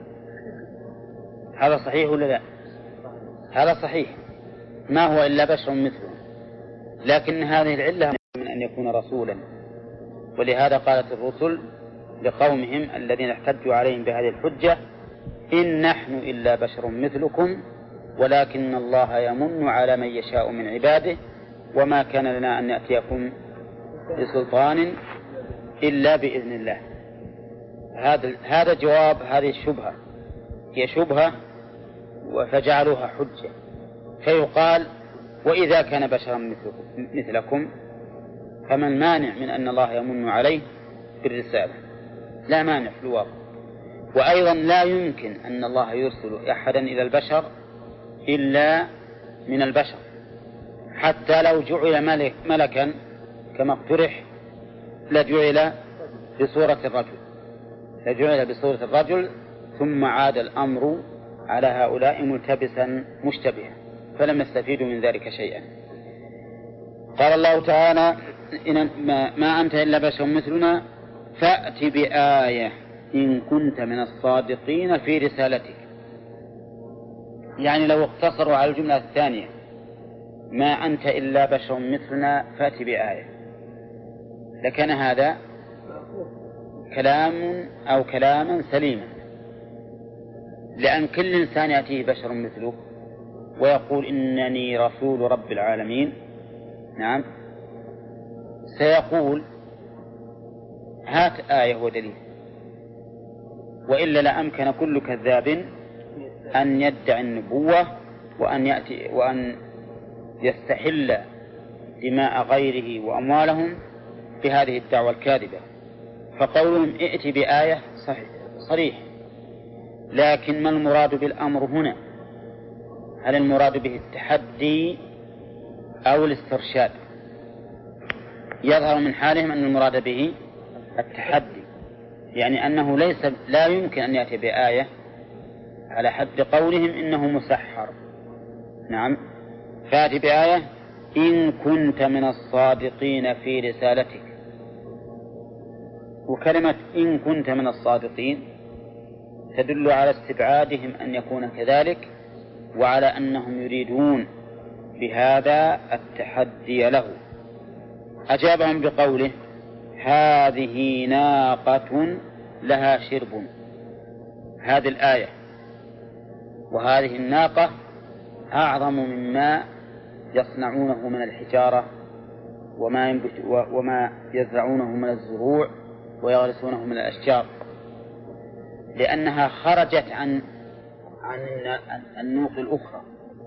هذا صحيح ولا لا؟ هذا صحيح، ما هو إلا بشر مثله، لكن هذه العلة من أن يكون رسولا. ولهذا قالت الرسل لقومهم الذين احتجوا عليهم بهذه الحجة: إن نحن إلا بشر مثلكم ولكن الله يمن على من يشاء من عباده وما كان لنا أن نأتيكم بسلطان إلا بإذن الله. هذا هذا جواب هذه الشبهة، هي شبهة فجعلوها حجة. فيقال: وإذا كان بشرا مثلكم فما المانع من أن الله يمن عليه بالرسالة؟ لا مانع في الواقع. وأيضا لا يمكن أن الله يرسل أحدا إلى البشر إلا من البشر، حتى لو جعل ملك ملكا كما اقترح لجعل بصورة الرجل لجعل بصورة الرجل ثم عاد الأمر على هؤلاء ملتبسا مشتبها، فلم يستفيدوا من ذلك شيئا. قال الله تعالى: إن ما أنت إلا بشر مثلنا فأت بآية إن كنت من الصادقين في رسالتك. يعني لو اقتصروا على الجملة الثانية: ما أنت إلا بشر مثلنا فأت بآية، لكان هذا كلام أو كلاما سليما، لأن كل إنسان يأتيه بشر مثله ويقول إنني رسول رب العالمين، نعم، سيقول: هات آية ودليل. وإلا لأمكن كل كذاب أن يدعي النبوة وأن يأتي وأن يستحل دماء غيره وأموالهم بهذه الدعوة الكاذبة. فقولهم ائت بآية صحيح صريح، لكن ما المراد بالأمر هنا؟ هل المراد به التحدي أو الاسترشاد؟ يظهر من حالهم أن المراد به التحدي، يعني أنه ليس لا يمكن أن يأتي بآية على حد قولهم إنه مسحر. نعم، فأتي بآية إن كنت من الصادقين في رسالتك. وكلمة إن كنت من الصادقين تدل على استبعادهم أن يكون كذلك، وعلى أنهم يريدون بهذا التحدي له. أجابهم بقوله: هذه ناقة لها شرب. هذه الآية وهذه الناقة أعظم مما يصنعونه من الحجارة وما, ينبت وما يزرعونه من الزروع ويغرسونه من الأشجار، لأنها خرجت عن عن النوق الأخرى،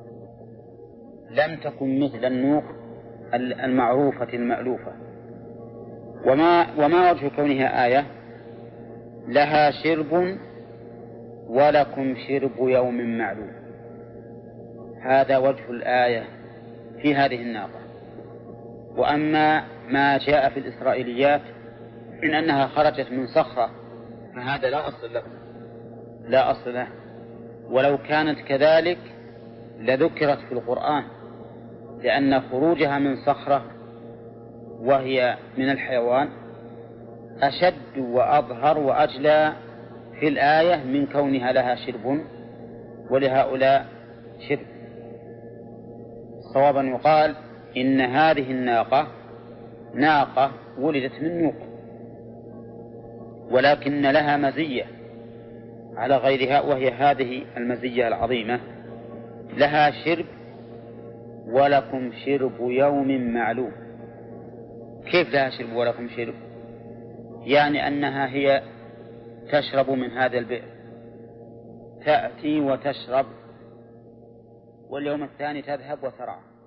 لم تكن مثل النوق المعروفة المألوفة. وما, وما وجه كونها آية؟ لها شرب ولكم شرب يوم معلوم، هذا وجه الآية في هذه الناقة. وأما ما جاء في الإسرائيليات من أنها خرجت من صخرة فهذا لا أصل له، لا أصل له، ولو كانت كذلك لذكرت في القرآن، لأن خروجها من صخرة وهي من الحيوان أشد وأظهر وأجلى في الآية من كونها لها شرب ولهؤلاء شرب. صوابا يقال إن هذه الناقة ناقة ولدت من نوق، ولكن لها مزية على غيرها، وهي هذه المزية العظيمة: لها شرب ولكم شرب يوم معلوم. كيف لها شرب ولكم شرب؟ يعني أنها هي تشرب من هذا البئر، تأتي وتشرب، واليوم الثاني تذهب وترعى.